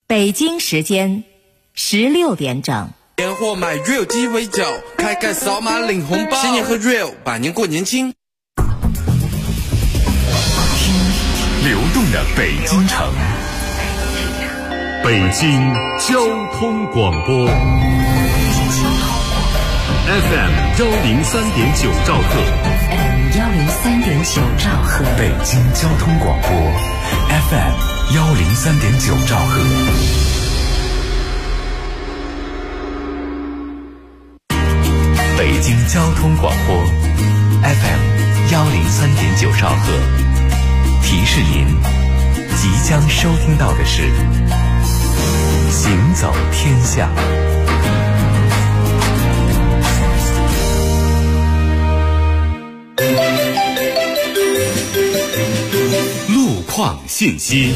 北京时间16点整。 年货买 Real 鸡尾酒，开盖扫码领红包，新年喝 Real， 百年过年轻。 听流动的北京城，北京交通广播 FM 103.9兆赫，FM 103.9兆赫，北京交通广播 FM 103.9兆赫。北京交通广播 FM 103.9兆赫，提示您即将收听到的是行走天下。路况信息。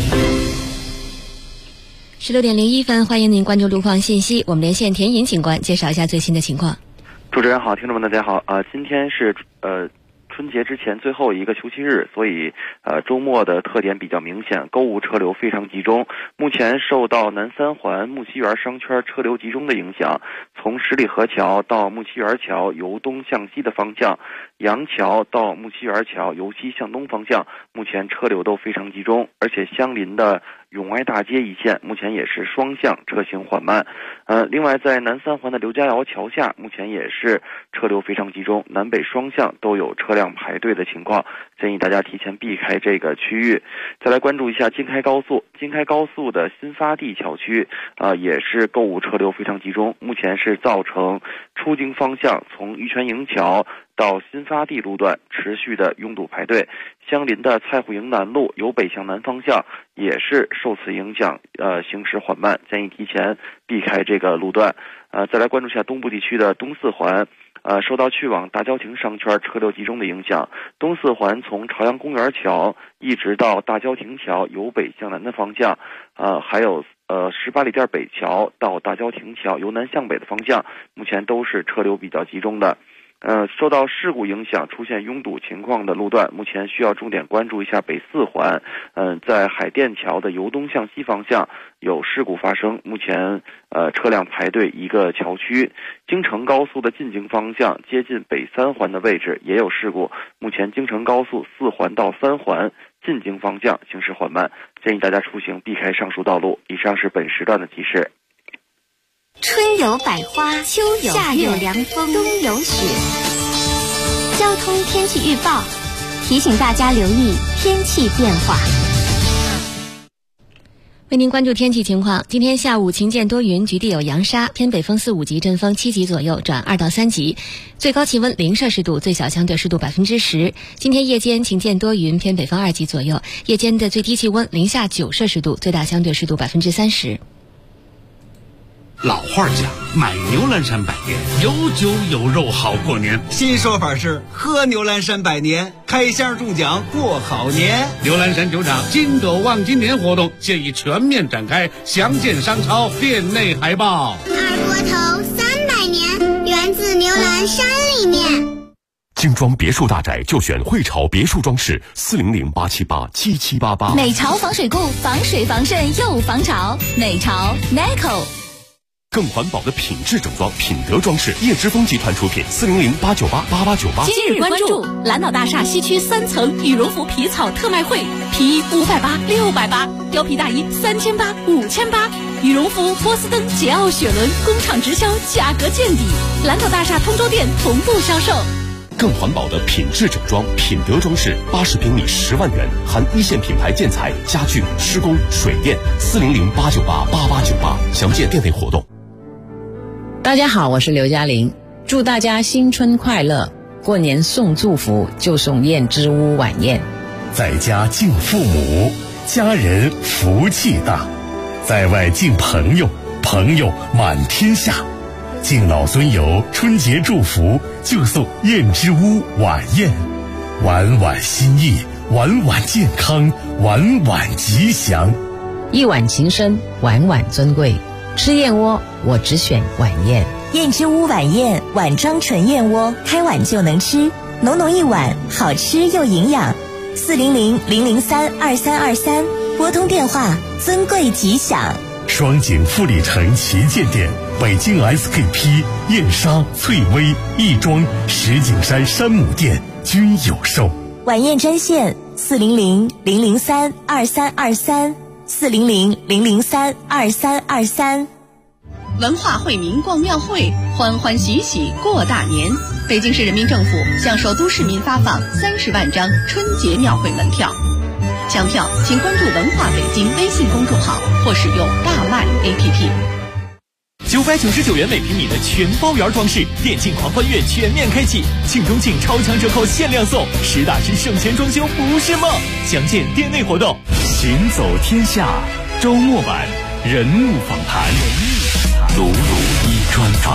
16点01分，欢迎您关注路况信息。我们连线田颖警官，介绍一下最新的情况。 主持人好，听众们大家好。今天是春节之前最后一个休息日，所以周末的特点比较明显，购物车流非常集中。目前受到南三环木樨园商圈车流集中的影响，从十里河桥到木樨园桥由东向西的方向，杨桥到木樨园桥由西向东方向，目前车流都非常集中，而且相邻的永爱大街一线目前也是双向车行缓慢。另外在南三环的刘家窑桥下目前也是车流非常集中，南北双向都有车辆排队的情况，建议大家提前避开这个区域。再来关注一下京开高速，京开高速的新发地桥区也是购物车流非常集中，目前是造成出京方向从玉泉营桥到新发地路段持续的拥堵排队，相邻的蔡户营南路由北向南方向也是受此影响行驶缓慢，建议提前避开这个路段。再来关注一下东部地区的东四环，受到去往大郊亭商圈车流集中的影响，东四环从朝阳公园桥一直到大郊亭桥由北向南的方向，还有18里店北桥到大郊亭桥由南向北的方向，目前都是车流比较集中的。受到事故影响出现拥堵情况的路段，目前需要重点关注一下北四环。在海淀桥的由东向西方向有事故发生，目前车辆排队一个桥区。京承高速的进京方向接近北三环的位置也有事故，目前京承高速4环到3环进京方向行驶缓慢，建议大家出行避开上述道路。以上是本时段的提示。 春有百花，秋有夏有凉风，冬有雪。交通天气预报提醒大家留意天气变化。 为您关注天气情况，今天下午晴间多云，局地有扬沙，偏北风4、5级，阵风7级左右转2到3级，最高气温0摄氏度，最小相对湿度10%。今天夜间晴间多云，偏北风2级左右，夜间的最低气温零下9摄氏度，最大相对湿度30%。 老话讲，买牛栏山百年，有酒有肉好过年。 新说法是喝牛栏山百年，开箱中奖过好年。 牛栏山酒厂金斗望今年活动现已全面展开，详见商超店内海报。 二锅头300年，源自牛栏山里面。 精装别墅大宅就选汇潮别墅装饰，400-878-7788。 美潮防水固，防水防渗又防潮。美潮 NECO。 更环保的品质整装，品德装饰，叶之峰集团出品，400-898-8898。 今日关注蓝岛大厦西区3层羽绒服皮草特卖会，皮衣580、680，貂皮大衣3800、5800，羽绒服、波司登、桀骜雪伦工厂直销，价格见底。蓝岛大厦通州店同步销售。 更环保的品质整装，品德装饰，80平米10万元，含一线品牌建材、家具、施工、水电，400-898-8898，详见店内活动。 大家好，我是刘嘉玲，祝大家新春快乐！过年送祝福就送燕之屋晚宴。 在家敬父母，家人福气大；在外敬朋友，朋友满天下。敬老尊游，春节祝福就送燕之屋晚宴，晚晚心意，晚晚健康，晚晚吉祥。 一碗情深，晚晚尊贵。吃燕窝我只选晚宴。 燕之屋晚宴，碗装纯燕窝，开碗就能吃，浓浓一碗，好吃又营养。400-003-2323，拨通电话，尊贵吉祥。 双井富力城旗舰店、北京 SKP、燕莎、翠微、亦庄、石景山山姆店均有售。 晚宴专线400-003-2323，400-003-2323。 文化惠民逛庙会，欢欢喜喜过大年。北京市人民政府向首都市民发放30万张春节庙会门票，抢票请关注文化北京微信公众号或使用大麦 APP。 999元每平米的全包圆装饰，电竞狂欢月全面开启，庆中庆超强折扣限量送，实打实省钱装修不是梦。详见店内活动。 行走天下周末版人物访谈，鲁鲁一专访。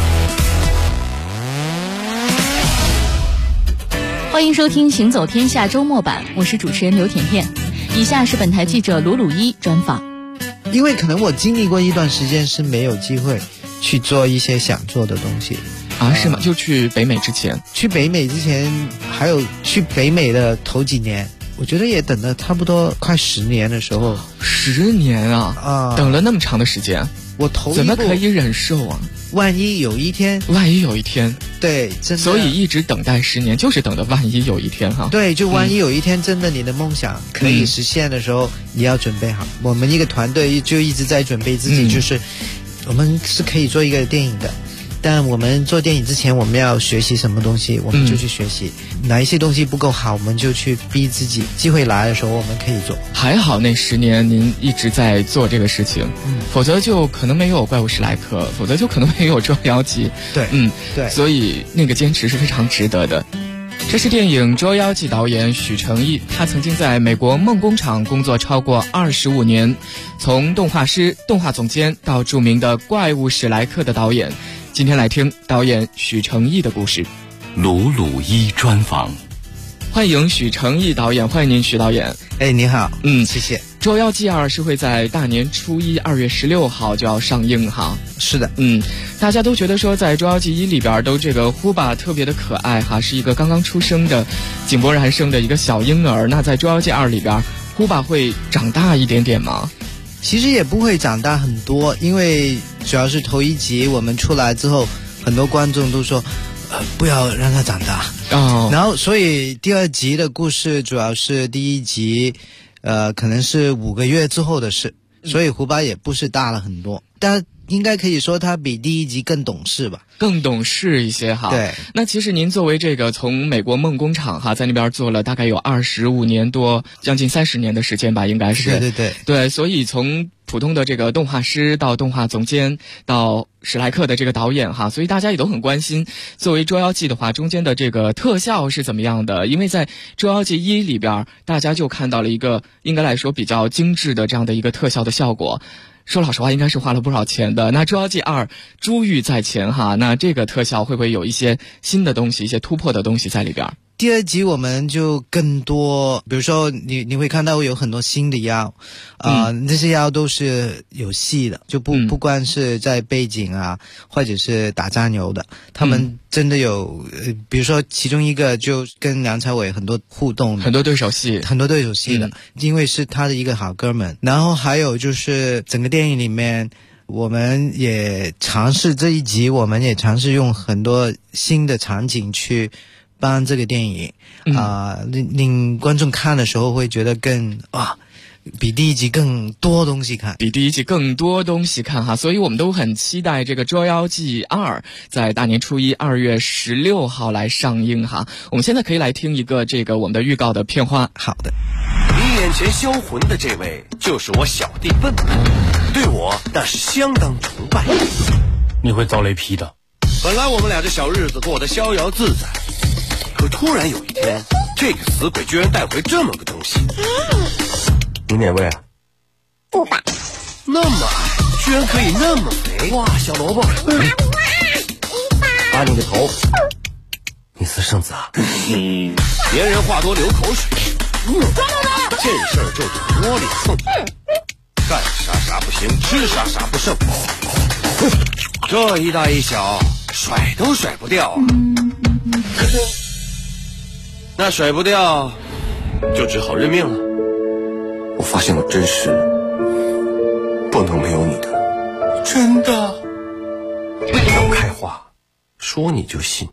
欢迎收听行走天下周末版，我是主持人刘甜甜。以下是本台记者鲁鲁一专访。 因为可能我经历过一段时间是没有机会去做一些想做的东西啊，是吗？就去北美之前， 还有去北美的头几年，我觉得也等了差不多快10年的时候。 10年啊！等了那么长的时间， 我头一步怎么可以忍受啊？ 万一有一天，对，真的， 所以一直等待10年，就是等的万一有一天哈。 对，就万一有一天真的你的梦想可以实现的时候，你要准备好。我们一个团队就一直在准备自己，就是我们是可以做一个电影的，但我们做电影之前，我们要学习什么东西，我们就去学习。哪一些东西不够好，我们就去逼自己。机会来的时候，我们可以做。 还好那10年您一直在做这个事情，否则就可能没有怪物史莱克，否则就可能没有捉妖记。 对，对， 所以那个坚持是非常值得的。这是电影《捉妖记》导演许成义，他曾经在美国梦工厂工作超过25年，从动画师、动画总监到著名的怪物史莱克的导演。今天来听导演许成义的故事。 鲁鲁一专访， 欢迎许成义导演，欢迎您许导演。 你好，谢谢。 《捉妖记2》是会在大年初一2月16号就要上映哈。 是的， 大家都觉得说在《捉妖记1》里边都这个呼巴特别的可爱哈，是一个刚刚出生的井柏然生的一个小婴儿。那在《捉妖记2》里边，呼巴会长大一点点吗？ 其实也不会长大很多，因为主要是头一集我们出来之后，很多观众都说不要让他长大然后所以第2集的故事主要是第1集可能是5个月之后的事，所以胡巴也不是大了很多，但应该可以说他比第1集更懂事吧， 更懂事一些哈。 对， 那其实您作为这个从美国梦工厂哈，在那边做了大概有25年多，将近30年的时间吧，应该是。对，所以从普通的这个动画师到动画总监到史莱克的这个导演哈，所以大家也都很关心，作为捉妖记的话，中间的这个特效是怎么样的？因为在捉妖记1里边，大家就看到了一个应该来说比较精致的这样的一个特效的效果。说老实话，应该是花了不少钱的。那《捉妖记2》珠玉在前哈，那这个特效会不会有一些新的东西、一些突破的东西在里边？ 第2集我们就更多，比如说你会看到有很多新的妖，那些妖都是有戏的，就不光是在背景啊，或者是打酱油的，他们真的有，比如说其中一个就跟梁朝伟很多互动的， 很多对手戏的，因为是他的一个好哥们。然后还有就是整个电影里面，我们也尝试这一集，我们也尝试用很多新的场景去帮这个电影令观众看的时候会觉得更比第1集更多东西看， 哈，所以我们都很期待这个《捉妖记2》在大年初一2月16号来上映哈。我们现在可以来听一个这个我们的预告的片花。 好的。 你眼前销魂的这位就是我小弟笨，对我那是相当崇拜。 你会遭雷劈的。 本来我们俩这小日子过得逍遥自在，可突然有一天，这个死鬼居然带回这么个东西。你哪位啊？ 不吧。 那么矮，居然可以那么肥！哇，小萝卜！把你的头！你私生子啊！别人话多流口水，见事儿就得窝里横，干啥不行，吃啥不剩。这一大一小，甩都甩不掉。那甩不掉，就只好认命了。我发现我真是不不能没有你的。真的？要开花，说你就信。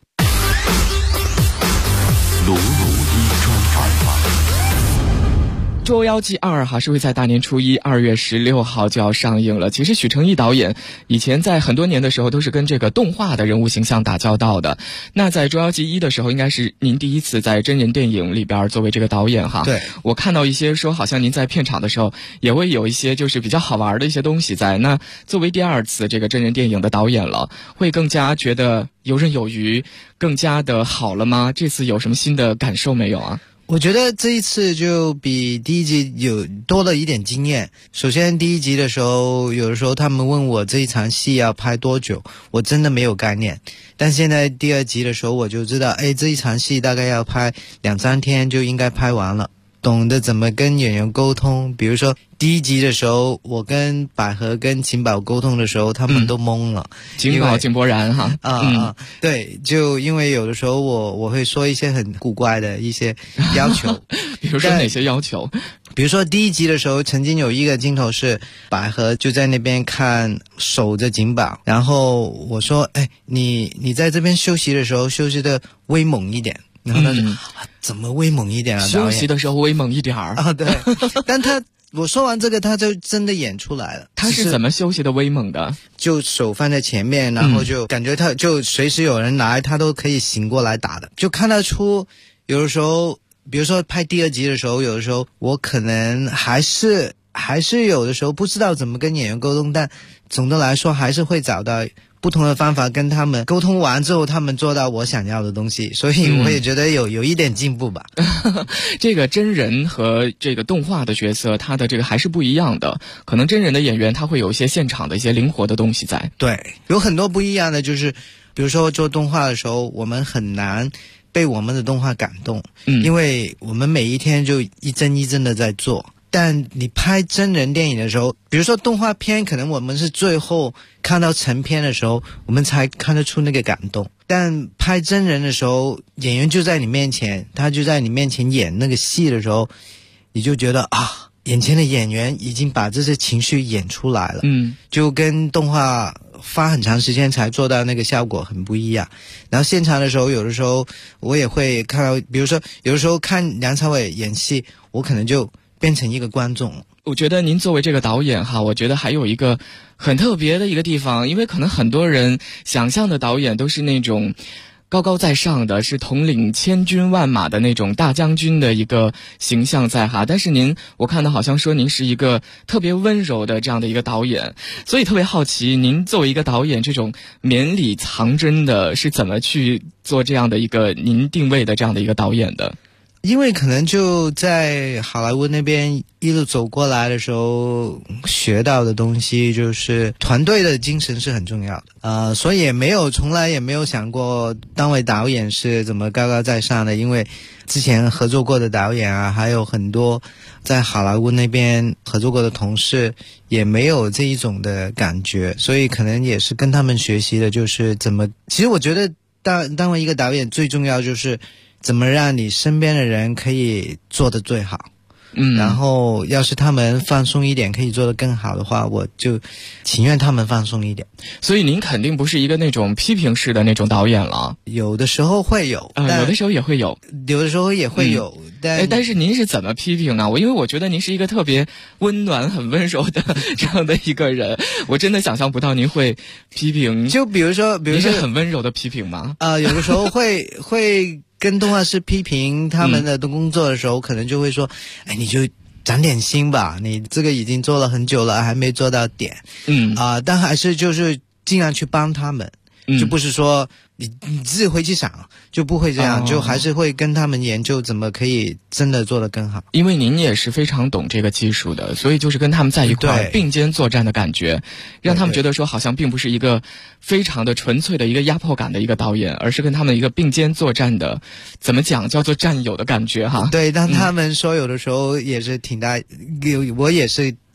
鲁鲁一中专访。 捉妖记2哈是会在大年初一2月16号就要上映了。其实许成义导演以前在很多年的时候都是跟这个动画的人物形象打交道的。那在捉妖记1的时候，应该是您第一次在真人电影里边作为这个导演哈。 对， 我看到一些说好像您在片场的时候也会有一些就是比较好玩的一些东西在。那作为第2次这个真人电影的导演了，会更加觉得游刃有余，更加的好了吗？这次有什么新的感受没有啊？ 我觉得这一次就比第一集有多了一点经验。首先第一集的时候，有的时候他们问我这一场戏要拍多久，我真的没有概念。但现在第2集的时候我就知道，这一场戏大概要拍2-3天就应该拍完了，懂得怎么跟演员沟通。比如说第一集的时候，我跟百合跟秦宝沟通的时候，他们都懵了。 秦宝井柏然哈， 对，就因为有的时候我会说一些很古怪的一些要求。 比如说哪些要求？ 比如说第一集的时候，曾经有一个镜头是百合就在那边看守着景宝，然后我说，你在这边休息的时候休息的威猛一点。然后他说，怎么威猛一点啊？ 休息的时候威猛一点啊？ 对，但我说完这个，他就真的演出来了。 他是怎么休息的威猛的？ 就手放在前面，然后就感觉他就随时有人来，他都可以醒过来打的。就看得出，有的时候，比如说拍第2集的时候，有的时候我可能还是有的时候不知道怎么跟演员沟通，但总的来说还是会找到不同的方法跟他们沟通完之后，他们做到我想要的东西，所以我也觉得有一点进步吧。 这个真人和这个动画的角色，他的这个还是不一样的。可能真人的演员他会有一些现场的一些灵活的东西在。 对，有很多不一样的，就是比如说做动画的时候，我们很难被我们的动画感动，因为我们每一天就一帧一帧的在做。但你拍真人电影的时候，比如说动画片，可能我们是最后看到成片的时候，我们才看得出那个感动。但拍真人的时候，演员就在你面前，他就在你面前演那个戏的时候，你就觉得眼前的演员已经把这些情绪演出来了。就跟动画花很长时间才做到那个效果很不一样。然后现场的时候，有的时候我也会看到，比如说有的时候看梁朝伟演戏，我可能就变成一个观众。 我觉得您作为这个导演哈，我觉得还有一个很特别的一个地方，因为可能很多人想象的导演都是那种高高在上的，是统领千军万马的那种大将军的一个形象在哈。但是我看到好像说您是一个特别温柔的这样的一个导演，所以特别好奇，您作为一个导演，这种绵里藏针的是怎么去做这样的一个您定位的这样的一个导演的？ 因为可能就在好莱坞那边一路走过来的时候，学到的东西就是团队的精神是很重要的。所以从来也没有想过当为导演是怎么高高在上的，因为之前合作过的导演啊，还有很多在好莱坞那边合作过的同事也没有这一种的感觉，所以可能也是跟他们学习的，就是其实我觉得当为一个导演最重要就是怎么让你身边的人可以做得最好。然后要是他们放松一点可以做得更好的话，我就情愿他们放松一点。 所以您肯定不是一个那种批评式的那种导演了。 有的时候会有， 有的时候也会有， 有的时候也会有。 但是您是怎么批评呢？因为我觉得您是一个特别温暖很温柔的这样的一个人，我真的想象不到您会批评。 就比如说您是很温柔的批评吗？ 有的时候会跟动画师批评他们的工作的时候，可能就会说，你就长点心吧，你这个已经做了很久了，还没做到点。但还是就是尽量去帮他们，就不是说你自己回去想，就不会这样，就还是会跟他们研究怎么可以真的做得更好。 因为您也是非常懂这个技术的，所以就是跟他们在一块并肩作战的感觉，让他们觉得说好像并不是一个非常的纯粹的一个压迫感的一个导演，而是跟他们一个并肩作战的，怎么讲叫做战友的感觉哈。 对，但他们说有的时候也是挺大，我也是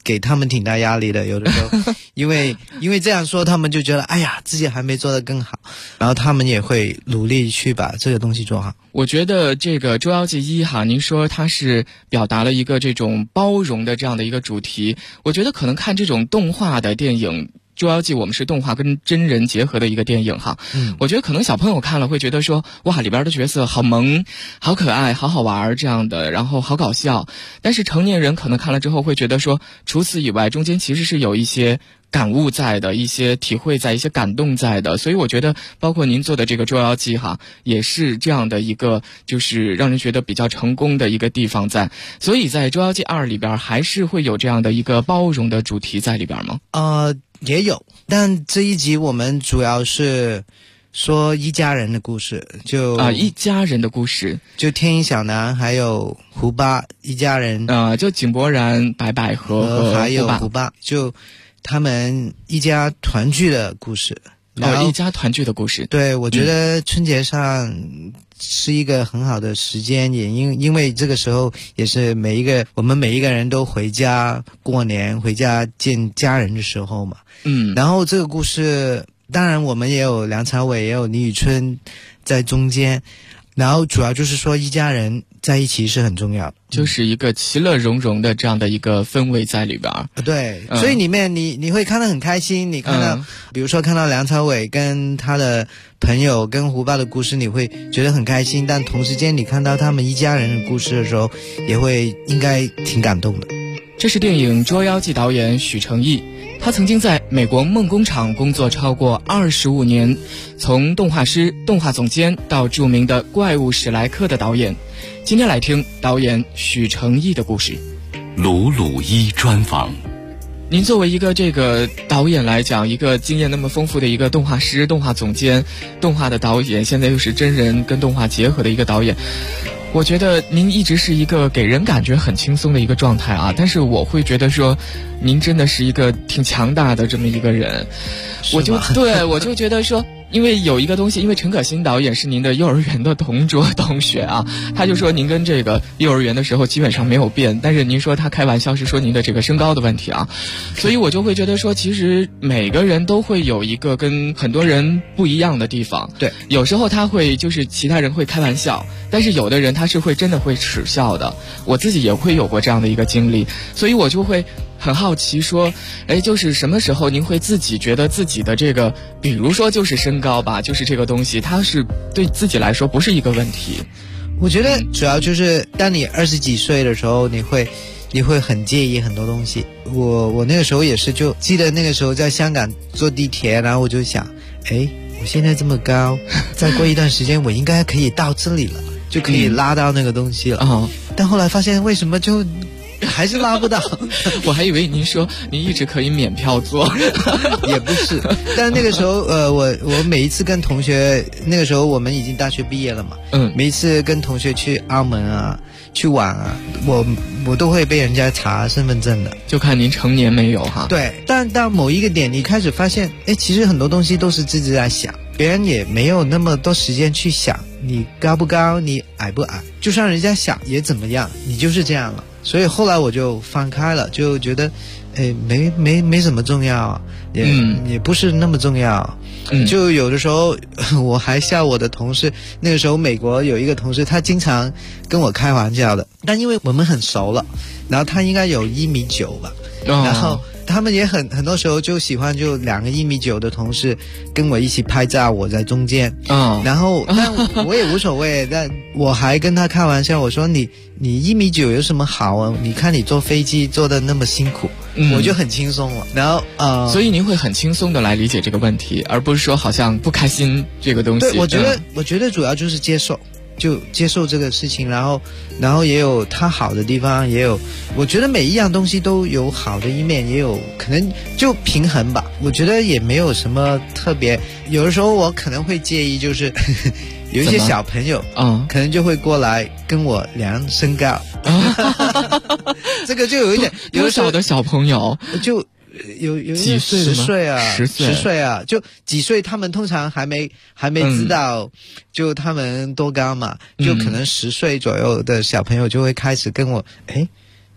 给他们挺大压力的，有的时候因为这样说，他们就觉得哎呀自己还没做得更好，然后他们也会努力去把这个东西做好。 我觉得这个《捉妖记1》哈，您说它是表达了一个这种包容的这样的一个主题，我觉得可能看这种动画的电影。捉妖记我们是动画跟真人结合的一个电影哈，我觉得可能小朋友看了会觉得说，哇，里边的角色好萌、好可爱、好好玩这样的，然后好搞笑。但是成年人可能看了之后会觉得说，除此以外，中间其实是有一些感悟在的，一些体会在，一些感动在的。所以我觉得，包括您做的这个捉妖记哈，也是这样的一个，就是让人觉得比较成功的一个地方在。所以在捉妖记2里边，还是会有这样的一个包容的主题在里边吗？ 也有，但这一集我们主要是说一家人的故事， 一家人的故事， 就天一小男还有胡巴一家人， 就井柏然、白百合还有胡巴，就他们一家团聚的故事。 一家团聚的故事。 对，我觉得春节上是一个很好的时间，也因为这个时候也是我们每一个人都回家过年，回家见家人的时候嘛。然后这个故事，当然我们也有梁朝伟，也有倪宇春在中间，然后主要就是说一家人在一起是很重要的， 就是一个其乐融融的这样的一个氛围在里边。 对，所以里面你会看得很开心，你看到比如说看到梁朝伟跟他的朋友跟胡巴的故事，你会觉得很开心，但同时间你看到他们一家人的故事的时候，也会应该挺感动的。 这是电影《捉妖记》导演许成义，他曾经在美国梦工厂工作超过25年，从动画师、动画总监到著名的怪物史莱克的导演。今天来听导演许成义的故事。 鲁鲁一专访。 您作为一个这个导演来讲，一个经验那么丰富的一个动画师、动画总监、动画的导演，现在又是真人跟动画结合的一个导演，我觉得您一直是一个给人感觉很轻松的一个状态啊，但是我会觉得说您真的是一个挺强大的这么一个人。我就觉得说，因为有一个东西，因为陈可辛导演是您的幼儿园的同桌同学啊，他就说您跟这个幼儿园的时候基本上没有变，但是您说他开玩笑是说您的这个身高的问题啊，所以我就会觉得说，其实每个人都会有一个跟很多人不一样的地方。 对， 有时候他会就是其他人会开玩笑，但是有的人他是会真的会耻笑的，我自己也会有过这样的一个经历，所以我就会很好奇说，就是什么时候您会自己觉得自己的这个，比如说就是身高吧，就是这个东西，它是对自己来说不是一个问题。 我觉得主要就是当你20几岁的时候，你会很介意很多东西。我那个时候也是，就记得那个时候在香港坐地铁，然后我就想，我现在这么高，再过一段时间我应该可以到这里了，就可以拉到那个东西了。但后来发现为什么就还是拉不到。 我还以为您说您一直可以免票坐。 也不是，但那个时候我每一次跟同学，那个时候我们已经大学毕业了嘛，每一次跟同学去澳门啊去玩啊，我都会被人家查身份证的， 就看您成年没有哈。 对，但到某一个点你开始发现，其实很多东西都是自己在想，别人也没有那么多时间去想你高不高，你矮不矮，就算人家想也怎么样，你就是这样了。所以后来我就放开了，就觉得没什么重要，也不是那么重要。就有的时候我还笑我的同事，那个时候美国有一个同事，他经常跟我开玩笑的，但因为我们很熟了，然后他应该有1.9米吧，然后他们也很多时候就喜欢就2个1.9米的同事跟我一起拍照，我在中间，然后但我也无所谓，但我还跟他开玩笑，我说你1.9米有什么好啊？你看你坐飞机坐得那么辛苦，我就很轻松了。然后所以您会很轻松的来理解这个问题，而不是说好像不开心这个东西。 对，我觉得主要就是接受。就接受这个事情，然后也有它好的地方，也有我觉得每一样东西都有好的一面，也有可能就平衡吧。我觉得也没有什么特别，有的时候我可能会介意，就是有一些小朋友可能就会过来跟我量身高，这个就有一点， 多少的小朋友就有几岁 10岁啊 ，10 岁啊，就几岁，他们通常还没知道，就他们多高嘛，就可能10岁左右的小朋友就会开始跟我，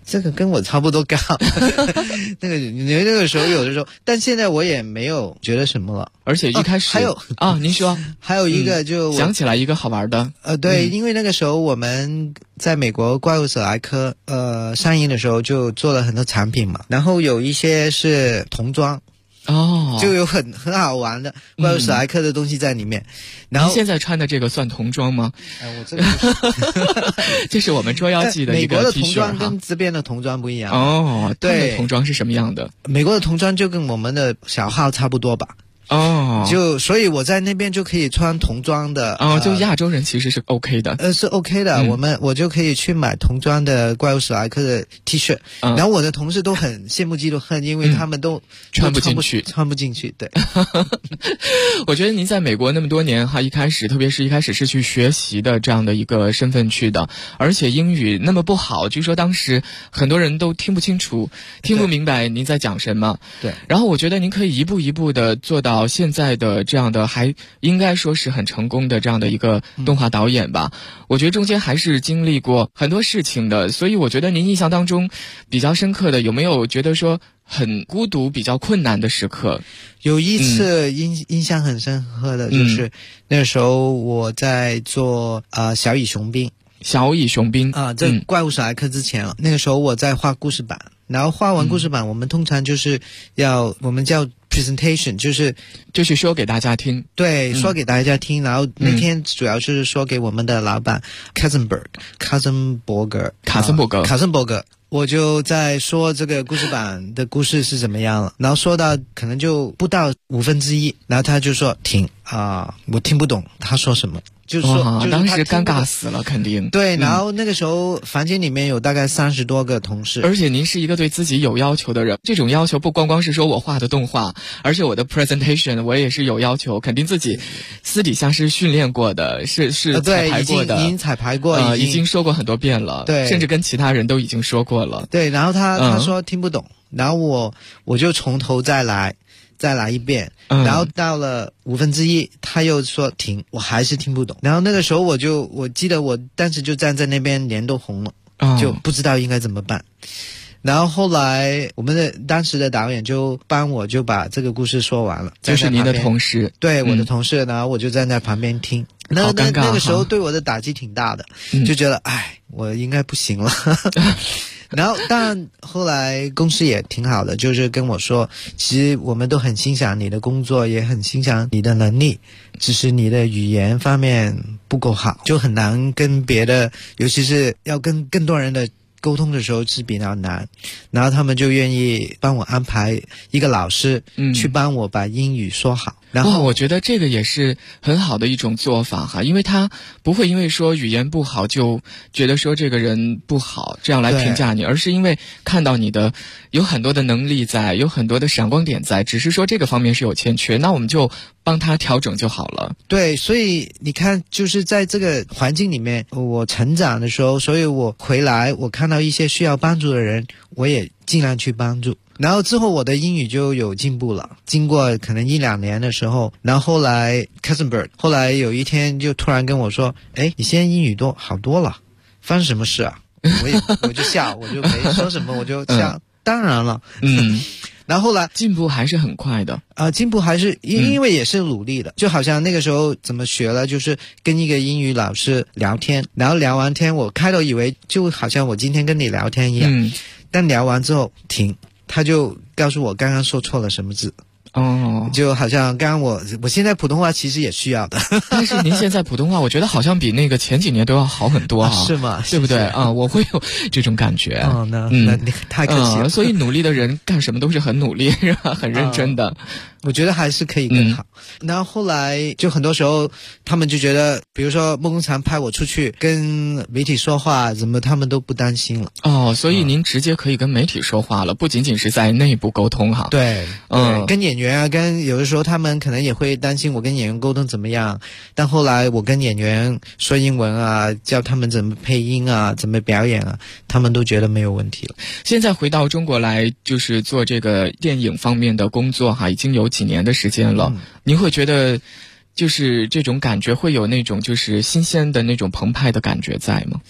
这个跟我差不多高。那个时候有的时候，但现在我也没有觉得什么了。 而且一开始还有您说还有一个就想起来一个好玩的。 对，因为那个时候我们在美国怪物史莱克上映的时候就做了很多产品嘛，然后有一些是童装。就有很好玩的怪物史莱克的东西在里面。然后您现在穿的这个算童装吗？ 我这个这是我们捉妖记的一个 T 恤。 美国的童装跟这边的童装不一样。 对，童装是什么样的？ 美国的童装就跟我们的小号差不多吧。所以我在那边就可以穿童装的。 就亚洲人其实是 OK 的。 是 OK 的。我就可以去买童装的怪物史莱克的 T 恤。然后我的同事都很羡慕嫉妒恨，因为他们都穿不进去。对。 我觉得您在美国那么多年哈，特别是一开始是去学习的这样的一个身份去的，而且英语那么不好，据说当时很多人都听不清楚，听不明白您在讲什么。 对。 然后我觉得您可以一步一步的做到现在的这样的，还应该说是很成功的这样的一个动画导演吧。我觉得中间还是经历过很多事情的，所以我觉得您印象当中比较深刻的，有没有觉得说很孤独、比较困难的时刻？ 有一次印象很深刻的就是那个时候我在做小蚁雄兵在怪物史莱克之前了。那个时候我在画故事板，然后画完故事板，我们通常就是我们叫 presentation， 就是说给大家听。 对，说给大家听。然后那天主要是说给我们的老板卡森伯格。我就在说这个故事版的故事是怎么样了，然后说到可能就不到1/5，然后他就说停我听不懂他说什么。就是当时尴尬死了，肯定。 对，然后那个时候房间里面有大概30多个同事， 而且您是一个对自己有要求的人。这种要求不光光是说我画的动画，而且我的 presentation 我也是有要求，肯定自己私底下是训练过的，是彩排过的， 已经彩排过， 已经说过很多遍了， 对， 甚至跟其他人都已经说过了。 对，然后他说听不懂，然后我就从头再来一遍，然后到了1/5，他又说停，我还是听不懂。然后那个时候我记得我当时就站在那边脸都红了，就不知道应该怎么办。然后后来我们的当时的导演就帮我就把这个故事说完了， 就是您的同事。 对，我的同事，然后我就站在旁边听。 好尴尬。 那个时候对我的打击挺大的，就觉得我应该不行了。然后当然后来公司也挺好的，就是跟我说其实我们都很欣赏你的工作，也很欣赏你的能力，只是你的语言方面不够好，就很难跟别的，尤其是要跟更多人的沟通的时候是比较难。然后他们就愿意帮我安排一个老师去帮我把英语说好。然后我觉得这个也是很好的一种做法哈，因为他不会因为说语言不好就觉得说这个人不好这样来评价你，而是因为看到你的有很多的能力在，有很多的闪光点在，只是说这个方面是有欠缺，那我们就帮他调整就好了。 对，所以你看就是在这个环境里面我成长的时候，所以我回来我看到一些需要帮助的人，我也尽量去帮助。然后之后我的英语就有进步了，经过可能1-2年的时候，然后后来 Katzenberg 后来有一天就突然跟我说，你现在英语好多了，发生什么事啊？我就笑，我就没说什么，我就笑，当然了。然后后来进步还是很快的进步还是因为也是努力的，就好像那个时候怎么学了，就是跟一个英语老师聊天，然后聊完天我开头以为就好像我今天跟你聊天一样，但聊完之后停，他就告诉我刚刚说错了什么字。就好像刚刚我现在普通话其实也需要的， 但是您现在普通话我觉得好像比那个前几年都要好很多是吗？ 对不对我会有这种感觉。 那你太客气了。 所以努力的人干什么都是很努力是吧？很认真的。 我觉得还是可以更好。然后后来就很多时候他们就觉得，比如说梦工厂派我出去跟媒体说话，怎么他们都不担心了。 所以您直接可以跟媒体说话了，不仅仅是在内部沟通哈。 对，跟演员跟有的时候他们可能也会担心我跟演员沟通怎么样，但后来我跟演员说英文教他们怎么配音怎么表演他们都觉得没有问题了。 现在回到中国来，就是做这个电影方面的工作已经有几年的时间了。您会觉得就是这种感觉会有那种就是新鲜的那种澎湃的感觉在吗？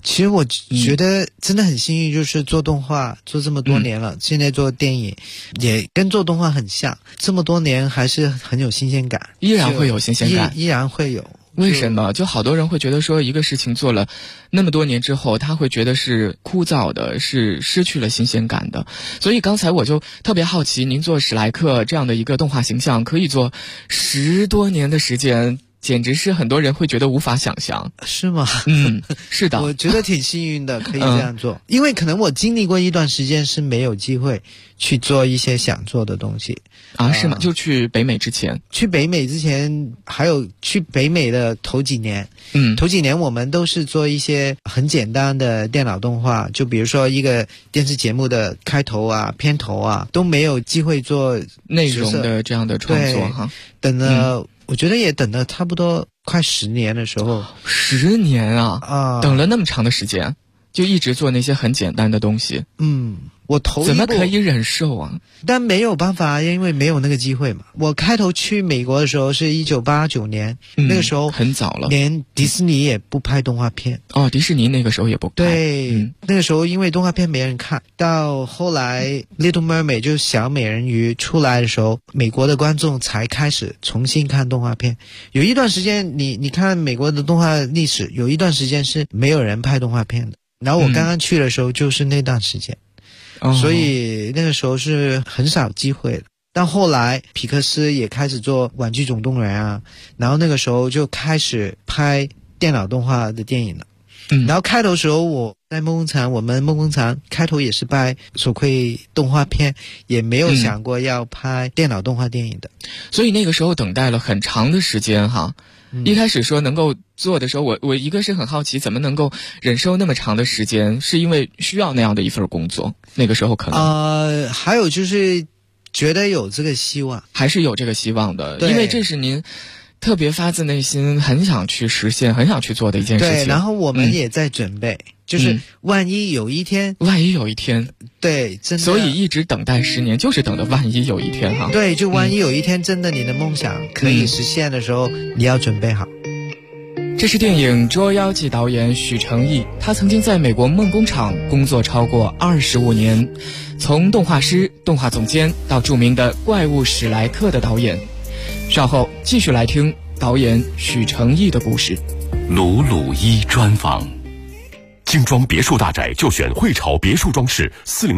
其实我觉得真的很幸运，就是做动画做这么多年了，现在做电影也跟做动画很像，这么多年还是很有新鲜感， 依然会有新鲜感， 依然会有。 为什么？就好多人会觉得说，一个事情做了那么多年之后，他会觉得是枯燥的，是失去了新鲜感的。所以刚才我就特别好奇，您做史莱克这样的一个动画形象，可以做10多年的时间，简直是很多人会觉得无法想象。 是吗？ 是的。 我觉得挺幸运的，可以这样做。因为可能我经历过一段时间是没有机会去做一些想做的东西。 是吗？就去北美之前？ 去北美之前，还有去北美的头几年。头几年我们都是做一些很简单的电脑动画，就比如说一个电视节目的开头啊、片头啊，都没有机会做内容的这样的创作哈。 等了，我觉得也等了差不多快10年的时候。 10年啊！等了那么长的时间，就一直做那些很简单的东西。我头一步怎么可以忍受啊？ 但没有办法，因为没有那个机会嘛。我开头去美国的时候是1989年，那个时候很早了， 连迪士尼也不拍动画片。 迪士尼那个时候也不拍。 对，那个时候因为动画片没人看，到后来 Little Mermaid 就小美人鱼出来的时候，美国的观众才开始重新看动画片。有一段时间，你看美国的动画历史，有一段时间是没有人拍动画片的。然后我刚刚去的时候就是那段时间。所以那个时候是很少机会的。但后来皮克斯也开始做玩具总动员啊，然后那个时候就开始拍电脑动画的电影了。然后开头时候我在梦工厂，我们梦工厂开头也是拍手绘动画片，也没有想过要拍电脑动画电影的。 所以那个时候等待了很长的时间哈。一开始说能够做的时候，我一个是很好奇，怎么能够忍受那么长的时间？是因为需要那样的一份工作？那个时候可能还有就是觉得有这个希望， 还是有这个希望的，因为这是您特别发自内心很想去实现、很想去做的一件事情。 对，然后我们也在准备，就是万一有一天，对，真的。 所以一直等待10年，就是等的万一有一天哈。 对，就万一有一天真的你的梦想可以实现的时候，你要准备好。 这是电影《捉妖记》导演许成义，他曾经在美国梦工厂工作超过25年，从动画师、动画总监到著名的怪物史莱克的导演。稍后继续来听导演许成义的故事。 鲁鲁一专访。精装别墅大宅就选汇潮别墅装饰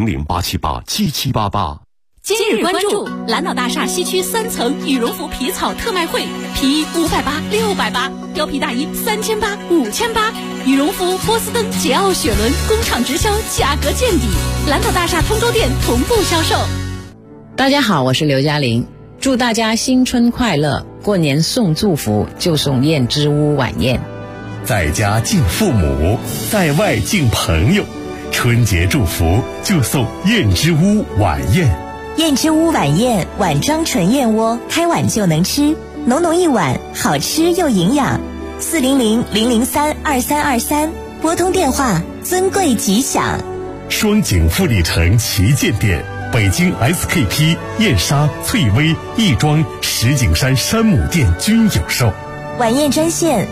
，400-878-7788。 今日关注蓝岛大厦西区3层羽绒服皮草特卖会，皮衣580、680，貂皮大衣3800、5800，羽绒服波司登、桀骜、雪伦工厂直销，价格见底，蓝岛大厦通州店同步销售。 大家好，我是刘嘉玲，祝大家新春快乐，过年送祝福就送燕之屋晚宴。 在家敬父母，在外敬朋友，春节祝福就送燕之屋晚宴。 燕之屋晚宴，碗装纯燕窝，开碗就能吃，浓浓一碗，好吃又营养。400-003-2323，拨通电话，尊贵吉祥。 双井富力城旗舰店，北京 SKP、燕莎、翠微、亦庄、石景山山姆店均有售。 晚宴专线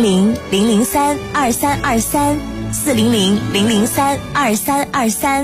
400-003-2323，400-003-2323。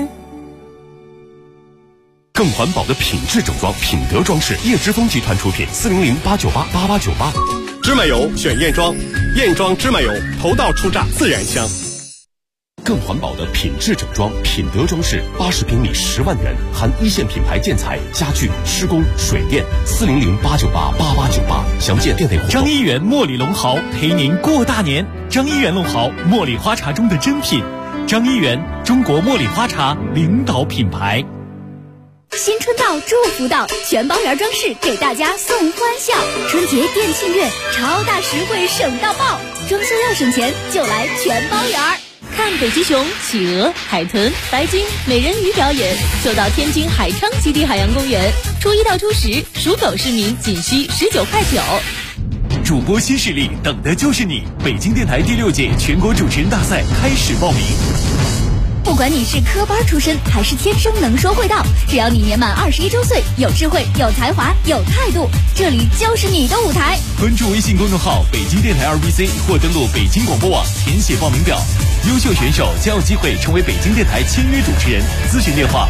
更环保的品质整装，品德装饰，叶之峰集团出品，400-898-8898。 芝麻油选燕庄，燕庄芝麻油头道出榨，自然香。 更环保的品质整装，品德装饰，80平米10万元，含一线品牌建材、家具、施工、水电，400-898-8898。详见店内活动。 张一元茉莉龙豪陪您过大年。张一元龙豪，茉莉花茶中的珍品。张一元，中国茉莉花茶领导品牌。 新春到，祝福到，全包圆装饰给大家送欢笑。春节店庆月，超大实惠省到爆，装修要省钱就来全包圆。看北极熊、企鹅、海豚、白鲸、美人鱼表演，就到天津海昌基地海洋公园。初1到初10，属狗市民仅需19.9块。 主播新势力，等的就是你！北京电台第6届全国主持人大赛开始报名。 不管你是科班出身还是天生能说会道，只要你年满21周岁，有智慧、有才华、有态度，这里就是你的舞台。 关注微信公众号北京电台2BC 或登录北京广播网填写报名表，优秀选手将有机会成为北京电台签约主持人。咨询电话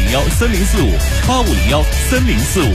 85013045，85013045。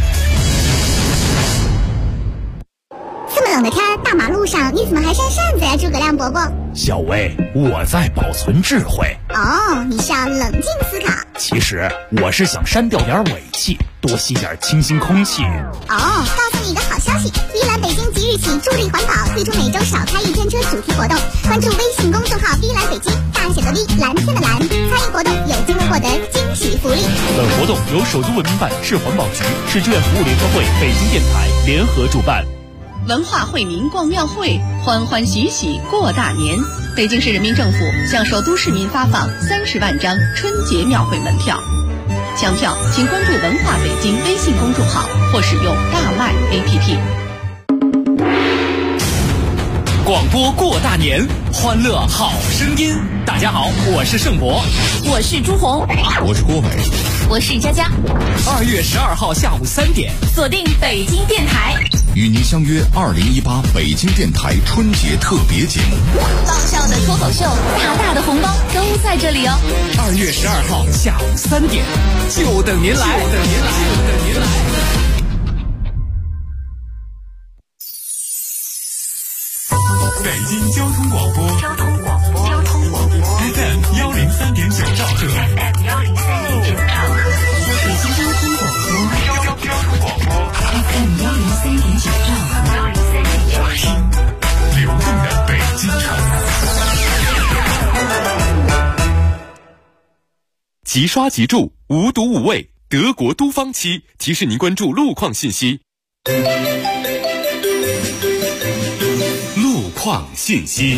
这么冷的天，大马路上你怎么还扇扇子呀，诸葛亮伯伯？ 小薇，我在保存智慧。 哦，你是要冷静思考。 其实我是想删掉点尾气，多吸点清新空气。 哦，告诉你一个好消息，依兰北京即日起助力环保，推出每周少开一天车主题活动。关注微信公众号依兰北京，大写的 V， 蓝天的蓝，参与活动有机会获得惊喜福利。 本活动由首都文明办、市环保局、市志愿服务联合会、北京电台联合主办。 文化惠民逛庙会，欢欢喜喜过大年。北京市人民政府向首都市民发放30万张春节庙会门票。抢票请关注文化北京微信公众号或使用大麦 APP。 广播过大年，欢乐好声音。大家好，我是盛博， 我是朱红， 我是郭伟， 我是佳佳。 2月12号下午3点， 锁定北京电台， 与您相约2018北京电台春节特别节目。 爆笑的脱口秀，大大的红包都在这里哦。 2月12号下午3点，就等您来，就等您来，就等您来。 北京交通广播FM 103.9兆赫， FM 103.9兆赫，北京交通广播FM 103.9兆赫， 流动的北京城。 即刷即住，无毒无味，德国都方漆提示您关注路况信息。路况信息。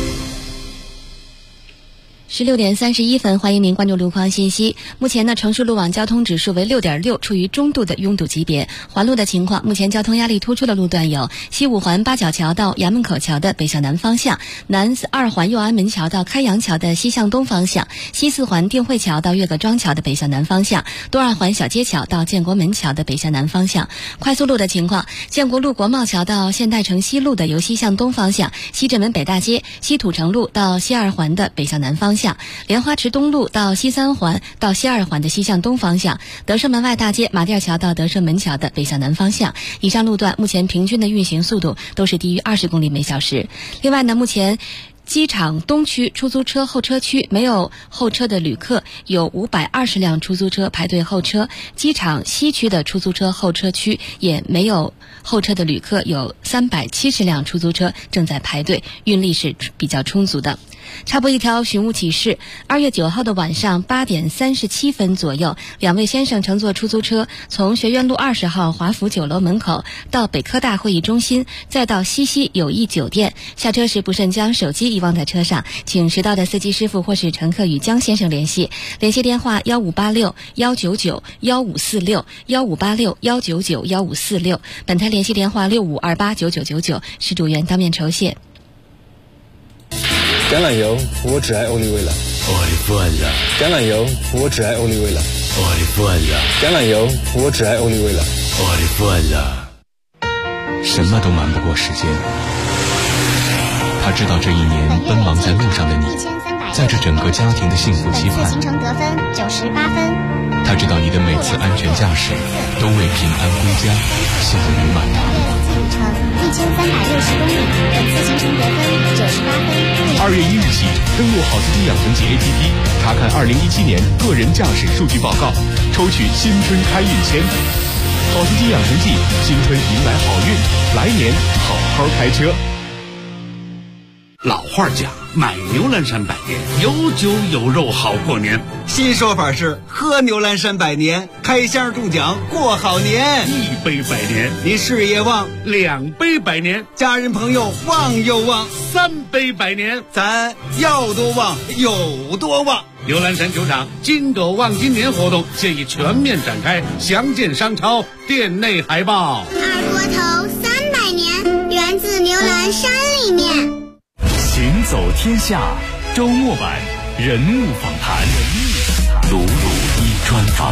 16点31分，欢迎您关注路况信息。目前呢，城市路网交通指数为6.6，处于中度的拥堵级别。环路的情况，目前交通压力突出的路段有西五环八角桥到衙门口桥的北向南方向，南2环右安门桥到开阳桥的西向东方向，西4环定慧桥到岳各庄桥的北向南方向，东2环小街桥到建国门桥的北向南方向。快速路的情况，建国路国贸桥到现代城西路的由西向东方向，西直门北大街、西土城路到西2环的北向南方向，莲花池东路到西3环到西2环的西向东方向，德胜门外大街马甸桥到德胜门桥的北向南方向。以上路段目前平均的运行速度都是低于20公里每小时。另外呢，目前机场东区出租车候车区没有候车的旅客有520辆出租车排队候车，机场西区的出租车候车区也没有候车的旅客有370辆出租车正在排队，运力是比较充足的。插播一条寻物启事：2月9号的晚上8点37分左右，2位先生乘坐出租车从学院路20号华府酒楼门口到北科大会议中心，再到西溪友谊酒店。下车时不慎将手机遗忘在车上，请迟到的司机师傅或是乘客与江先生联系，联系电话1586-199-1546，1586-199-1546。本台联系电话65289999，失主员当面酬谢。 橄榄油，我只爱欧丽薇了。橄榄油，我只爱欧丽薇了。橄榄油，我只爱欧丽薇了。 什么都瞒不过时间。他知道这一年奔忙在路上的你，在这整个家庭的幸福期盼。 行程得分98分。 他知道你的每次安全驾驶都为平安归家效于满堂。 1360公里，本次行程得分98分。 2月1日起，登录好司机养成记 APP， 查看2017年个人驾驶数据报告，抽取新春开运签。好司机养成记，新春迎来好运，来年好好开车。 老话讲，买牛栏山百年，有酒有肉好过年。 新说法是喝牛栏山百年，开箱中奖过好年。 1杯百年， 你事业旺 ；2杯百年， 家人朋友旺又旺 ；3杯百年， 咱要多旺有多旺。 牛栏山酒厂金狗旺今年活动现已全面展开，详见商超店内海报。 二锅头300年，源自牛栏山里面。 行走天下周末版人物访谈，鲁鲁一专访。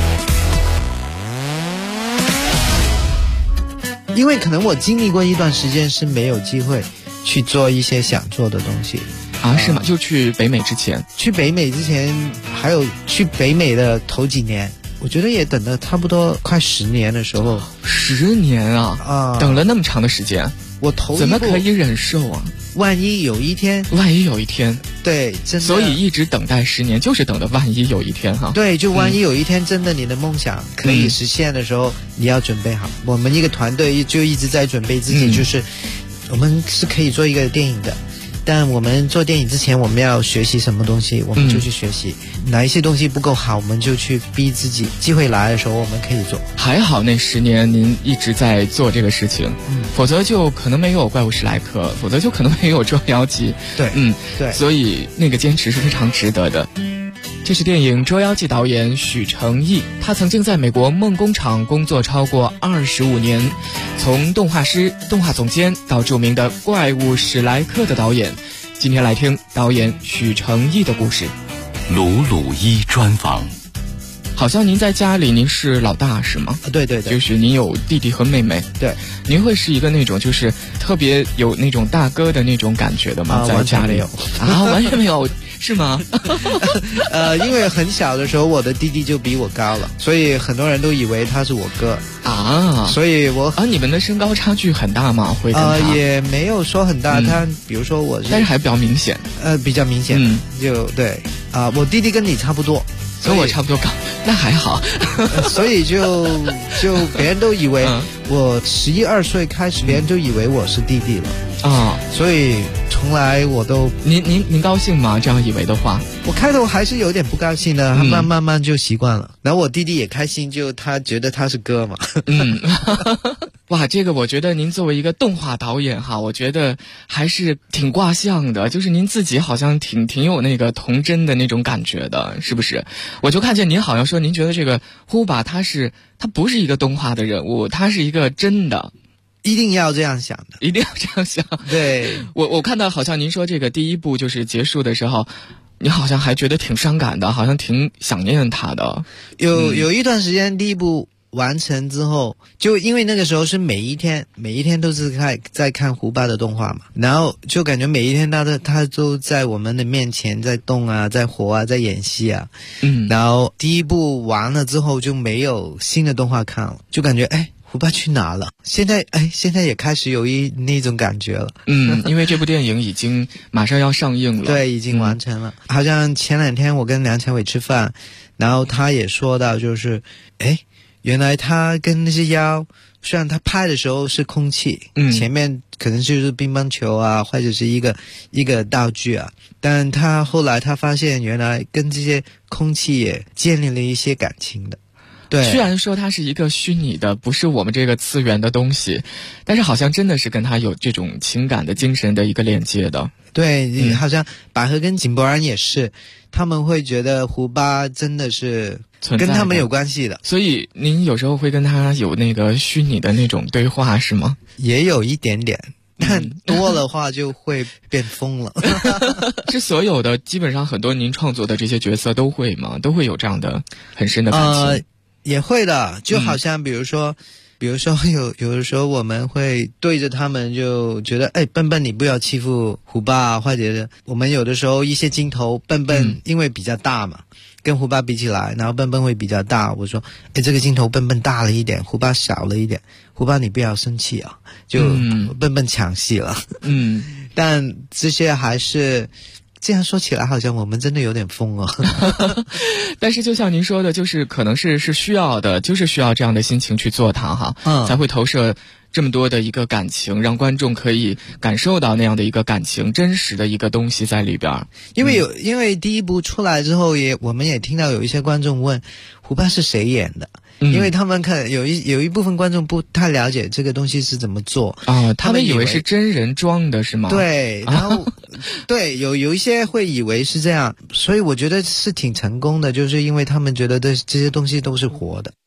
因为可能我经历过一段时间是没有机会去做一些想做的东西啊，是吗？就去北美之前， 还有去北美的头几年，我觉得也等了差不多快10年的时候。 10年啊！等了那么长的时间， 我头一步怎么可以忍受啊？ 万一有一天，对，真的， 所以一直等待10年，就是等的万一有一天哈。 对，就万一有一天真的你的梦想可以实现的时候，你要准备好。我们一个团队就一直在准备自己，就是我们是可以做一个电影的。但我们做电影之前，我们要学习什么东西，我们就去学习。哪一些东西不够好，我们就去逼自己。机会来的时候，我们可以做。 还好那10年您一直在做这个事情，否则就可能没有怪物史莱克，否则就可能没有捉妖记。 对，对， 所以那个坚持是非常值得的。这是电影《捉妖记》导演许成义，他曾经在美国梦工厂工作超过25年，从动画师、动画总监到著名的怪物史莱克的导演。今天来听导演许成义的故事。 鲁鲁一专访。 好像您在家里您是老大是吗？ 对对对， 就是您有弟弟和妹妹。 对， 您会是一个那种就是特别有那种大哥的那种感觉的吗？在家里完全没有。是吗？ 因为很小的时候我的弟弟就比我高了，所以很多人都以为他是我哥啊。 所以你们的身高差距很大吗？会跟他也没有说很大，他比如说但是还比较明显。 比较明显，就对我弟弟跟你差不多， 跟我差不多高，那还好。 所以就别人都以为我11、12岁开始，别人就以为我是弟弟了啊，所以从来我都您高兴吗？这样以为的话， 我开头还是有点不高兴的，慢慢就习惯了。然后我弟弟也开心，就他觉得他是哥嘛。 哇，这个我觉得您作为一个动画导演哈，我觉得还是挺卦象的，就是您自己好像挺有那个童真的那种感觉的，是不是？我就看见您好像说您觉得这个呼巴他不是一个动画的人物，他是一个真的。 一定要这样想的， 一定要这样想。 对， 我看到好像您说这个第一部就是结束的时候，你好像还觉得挺伤感的，好像挺想念他的。 有一段时间第一部完成之后，就因为那个时候是每一天都是在看胡巴的动画嘛，然后就感觉每一天他都在我们的面前在动啊，在活啊，在演戏啊。然后第一部完了之后就没有新的动画看了，就感觉胡巴去哪了？现在也开始有那种感觉了。 因为这部电影已经马上要上映了。 对，已经完成了。好像前2天我跟梁朝伟吃饭，然后他也说到就是原来他跟那些妖，虽然他拍的时候是空气，前面可能就是乒乓球啊，或者是一个道具啊，但他后来他发现原来跟这些空气也建立了一些感情的。对， 虽然说它是一个虚拟的，不是我们这个次元的东西，但是好像真的是跟他有这种情感的精神的一个链接的。 对，好像百合跟井柏然也是，他们会觉得胡巴真的是跟他们有关系的。 所以您有时候会跟他有那个虚拟的那种对话是吗？ 也有一点点，但多的话就会变疯了。 是所有的基本上很多您创作的这些角色都会吗？都会有这样的很深的感情？ 也会的，就好像比如说有的时候我们会对着他们就觉得笨笨你不要欺负胡巴，或者我们有的时候一些镜头笨笨因为比较大嘛，跟胡巴比起来，然后笨笨会比较大，我说这个镜头笨笨大了一点，胡巴小了一点，胡巴你不要生气啊，就笨笨抢戏了。但这些还是这样说起来好像我们真的有点疯了。 但是就像您说的，就是可能是需要的，就是需要这样的心情去做它哈，才会投射这么多的一个感情，让观众可以感受到那样的一个感情，真实的一个东西在里边。 因为第一部出来之后我们也听到有一些观众问胡巴是谁演的，因为他们有一部分观众不太了解这个东西是怎么做啊，他们以为是真人装的是吗？ 对，然后对，有一些会以为是这样，所以我觉得是挺成功的，就是因为他们觉得这些东西都是活的。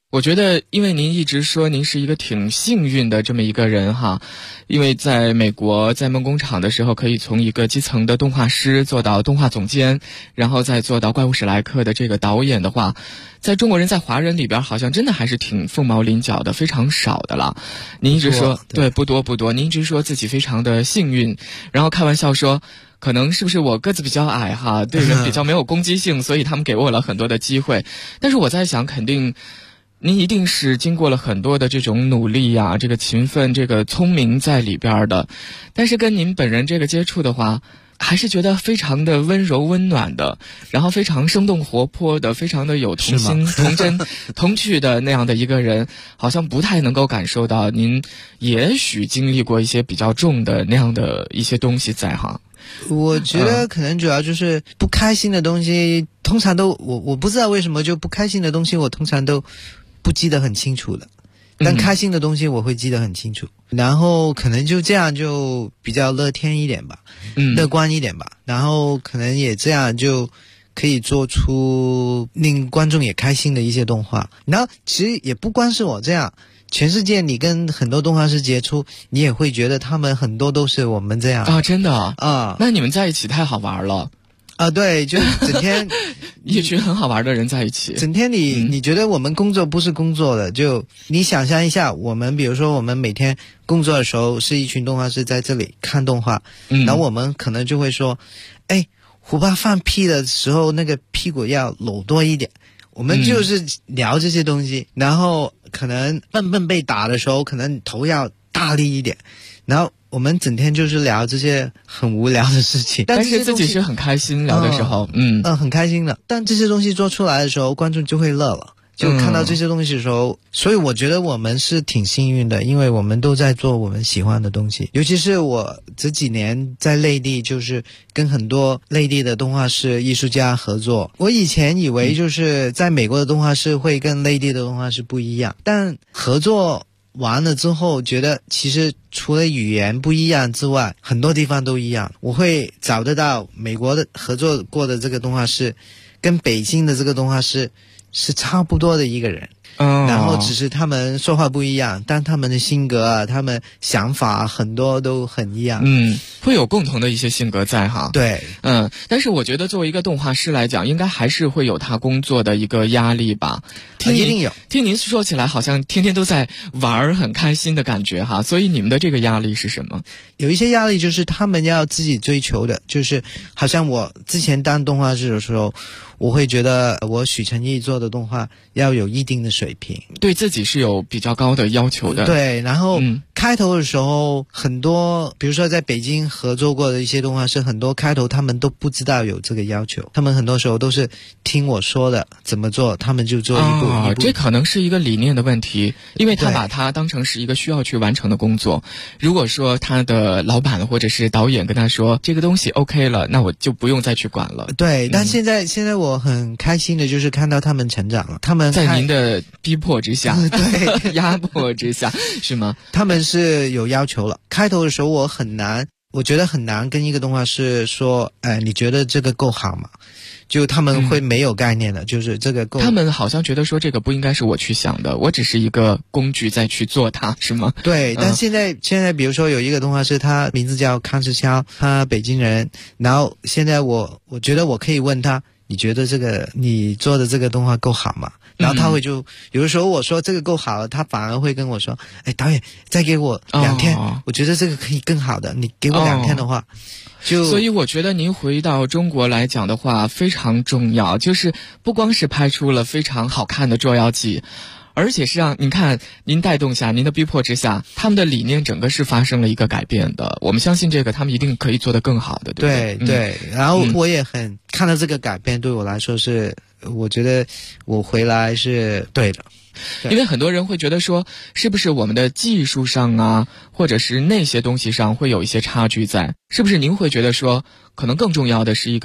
我觉得，因为您一直说您是一个挺幸运的这么一个人哈，因为在美国在梦工厂的时候，可以从一个基层的动画师做到动画总监，然后再做到怪物史莱克的这个导演的话，在中国人在华人里边好像真的还是挺凤毛麟角的，非常少的了。您一直说对不多，您一直说自己非常的幸运，然后开玩笑说可能是不是我个子比较矮哈，对人比较没有攻击性，所以他们给我了很多的机会。但是我在想，肯定您一定是经过了很多的这种努力呀，这个勤奋，这个聪明在里边的。但是跟您本人这个接触的话，还是觉得非常的温柔温暖的，然后非常生动活泼的，非常的有童心童真童趣的那样的一个人，好像不太能够感受到您也许经历过一些比较重的那样的一些东西在哈。 我觉得可能主要就是不开心的东西，通常都我不知道为什么就不开心的东西我通常都不记得很清楚的，但开心的东西我会记得很清楚，然后可能就这样就比较乐天一点吧，乐观一点吧，然后可能也这样就可以做出令观众也开心的一些动画。然后其实也不光是我这样，全世界你跟很多动画师接触，你也会觉得他们很多都是我们这样啊，真的啊，那你们在一起太好玩了啊！对，就整天一群很好玩的人在一起， 整天你觉得我们工作不是工作的，就你想象一下，我们比如说我们每天工作的时候是一群动画师在这里看动画，然后我们可能就会说，哎，胡巴放屁的时候那个屁股要搂多一点，我们就是聊这些东西，然后可能笨笨被打的时候可能头要大力一点，然后我们整天就是聊这些很无聊的事情， 但是自己是很开心聊的时候很开心的，但这些东西做出来的时候观众就会乐了，就看到这些东西的时候，所以我觉得我们是挺幸运的，因为我们都在做我们喜欢的东西。尤其是我这几年在内地，就是跟很多内地的动画师艺术家合作。我以前以为就是在美国的动画师会跟内地的动画师不一样，但合作完了之后觉得其实除了语言不一样之外，很多地方都一样。我会找得到美国的合作过的这个动画师跟北京的这个动画师是差不多的一个人，然后只是他们说话不一样，但他们的性格啊，他们想法很多都很一样， 会有共同的一些性格在哈。 对， 但是我觉得作为一个动画师来讲，应该还是会有他工作的一个压力吧。 一定有。 听您说起来，好像天天都在玩，很开心的感觉哈。所以你们的这个压力是什么？ 有一些压力就是他们要自己追求的，就是好像我之前当动画师的时候，我会觉得我许成义做的动画要有一定的水平， 对自己是有比较高的要求的。 对，然后开头的时候很多，比如说在北京合作过的一些动画师，很多开头他们都不知道有这个要求，他们很多时候都是听我说的怎么做，他们就做一步一步。 这可能是一个理念的问题，因为他把它当成是一个需要去完成的工作。如果说他的老板或者是导演跟他说这个东西 OK 了，那我就不用再去管了。 对，但现在我很开心的就是看到他们成长了，他们在您的逼迫之下对压迫之下是吗？ 他们是有要求了。开头的时候我觉得很难跟一个动画师说你觉得这个够好吗？就他们会没有概念的，就是这个够。 他们好像觉得说这个不应该是我去想的，我只是一个工具在去做它，是吗？ 对，但现在比如说有一个动画师，他名字叫康世超，他北京人，然后现在我觉得我可以问他，你觉得这个你做的这个动画够好吗？然后他会就有的时候我说这个够好了，他反而会跟我说，导演再给我2天，我觉得这个可以更好的，你给我2天的话。 所以我觉得您回到中国来讲的话非常重要，就是不光是拍出了非常好看的捉妖记，而且是让您看您带动下，您的逼迫之下，他们的理念整个是发生了一个改变的。我们相信这个他们一定可以做得更好的，对不对？ 对，然后我也很看到这个改变，对我来说是我觉得我回来是对的。 因为很多人会觉得说是不是我们的技术上啊，或者是那些东西上会有一些差距在，是不是您会觉得说可能更重要的是一个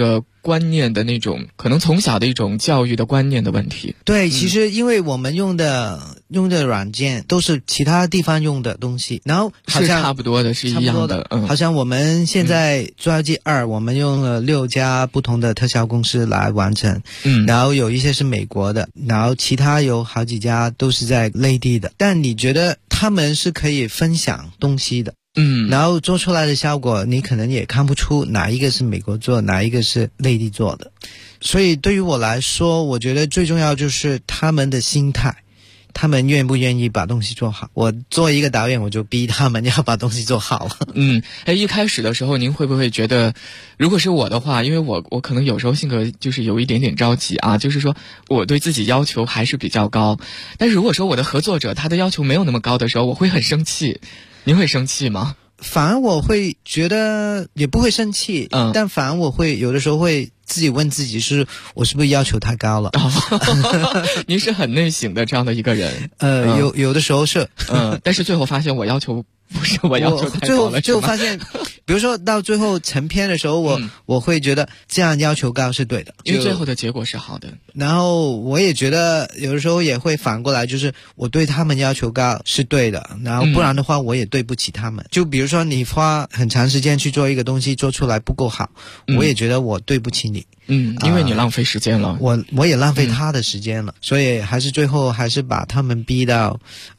观念的那种，可能从小的一种教育的观念的问题。 对，其实因为我们用的软件都是其他地方用的东西，然后好像是差不多的，是一样的。 好像我们现在《捉妖记2》，我们用了6家不同的特效公司来完成，然后有一些是美国的，然后其他有好几家都是在内地的。但你觉得他们是可以分享东西的？然后做出来的效果你可能也看不出哪一个是美国做，哪一个是内地做的。所以对于我来说，我觉得最重要就是他们的心态，他们愿不愿意把东西做好。我作为一个导演，我就逼他们要把东西做好了。 一开始的时候您会不会觉得，如果是我的话，因为我可能有时候性格就是有一点点着急啊，就是说我对自己要求还是比较高，但是如果说我的合作者他的要求没有那么高的时候，我会很生气。您会生气吗？ 反而我会觉得也不会生气，但反而我会有的时候会自己问自己，是我是不是要求太高了？ 您是很内省的这样的一个人。 有的时候是， 但是最后发现我要求不是我要求太高了， 最后发现，比如说到最后成片的时候，我会觉得这样要求高是对的， 因为最后的结果是好的。 然后我也觉得有的时候也会反过来，就是我对他们要求高是对的，然后不然的话我也对不起他们。就比如说你花很长时间去做一个东西，做出来不够好，我也觉得我对不起你。 因为你浪费时间了， 我也浪费他的时间了，所以还是最后还是把他们逼到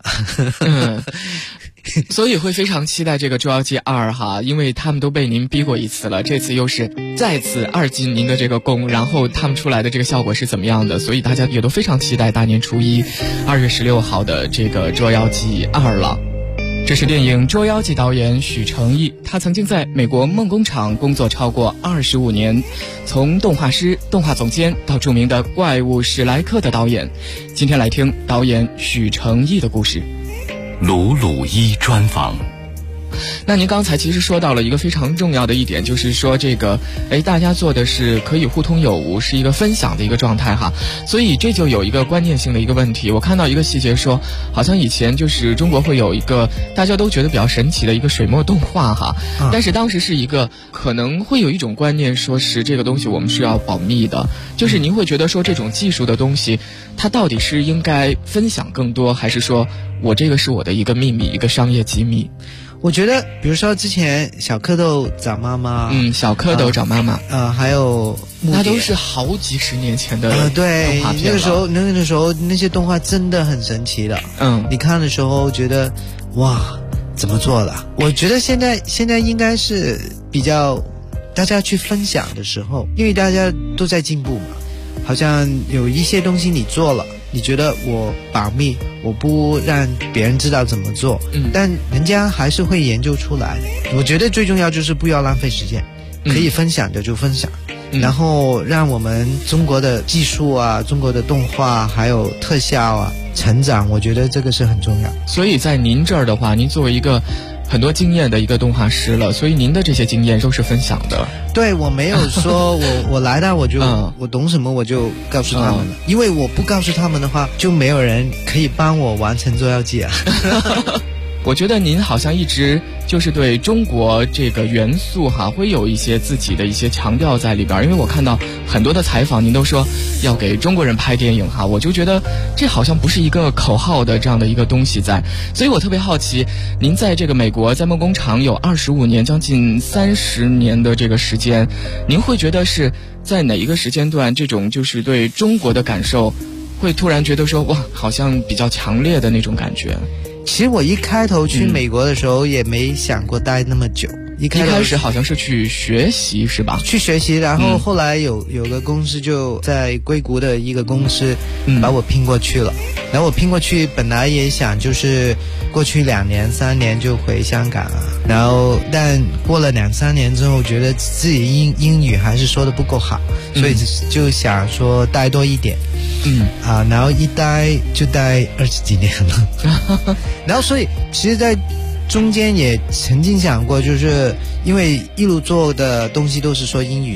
所以会非常期待这个《捉妖记2》哈，因为他们都被您逼过一次了，这次又是再次2进您的这个功，然后他们出来的这个效果是怎么样的，所以大家也都非常期待大年初一2月16号的这个《捉妖记2》了。这是电影《捉妖记》导演许成义，他曾经在美国梦工厂工作超过25年，从动画师、动画总监到著名的怪物史莱克的导演。今天来听导演许成义的故事。 鲁鲁一专访。 那您刚才其实说到了一个非常重要的一点，就是说这个大家做的是可以互通有无，是一个分享的一个状态哈，所以这就有一个观念性的一个问题。我看到一个细节说，好像以前就是中国会有一个大家都觉得比较神奇的一个水墨动画哈，但是当时是一个可能会有一种观念，说是这个东西我们是要保密的，就是您会觉得说这种技术的东西它到底是应该分享更多，还是说我这个是我的一个秘密，一个商业机密？ 我觉得比如说之前小蝌蚪找妈妈， 小蝌蚪找妈妈， 还有那都是好几十年前的对， 动画片那个时候那些动画真的很神奇的。你看的时候觉得哇，怎么做的？我觉得现在应该是比较大家去分享的时候，因为大家都在进步嘛，好像有一些东西你做了，你觉得我保密，我不让别人知道怎么做，但人家还是会研究出来。我觉得最重要就是不要浪费时间，可以分享的就分享，然后让我们中国的技术啊，中国的动画还有特效啊成长，我觉得这个是很重要。 所以在您这儿的话，您作为一个很多经验的一个动画师了，所以您的这些经验都是分享的。 对，我没有说我来到我就我懂什么我就告诉他们了，因为我不告诉他们的话，就没有人可以帮我完成捉妖记啊。 我觉得您好像一直就是对中国这个元素哈，会有一些自己的一些强调在里边，因为我看到很多的采访，您都说要给中国人拍电影哈，我就觉得这好像不是一个口号的这样的一个东西在，所以我特别好奇，您在这个美国在梦工厂有25年，将近30年的这个时间，您会觉得是在哪一个时间段，这种就是对中国的感受会突然觉得说哇，好像比较强烈的那种感觉？ 其实我一开头去美国的时候也没想过待那么久， 一开始好像是去学习是吧？ 去学习，然后后来有个公司就在硅谷的一个公司把我聘过去了，然后我聘过去本来也想就是过去2年3年就回香港啊，然后但过了2-3年之后觉得自己英语还是说的不够好，所以就想说待多一点。然后一待就待20几年了。然后所以其实在中间也曾经想过，就是因为一路做的东西都是说英语的嘛，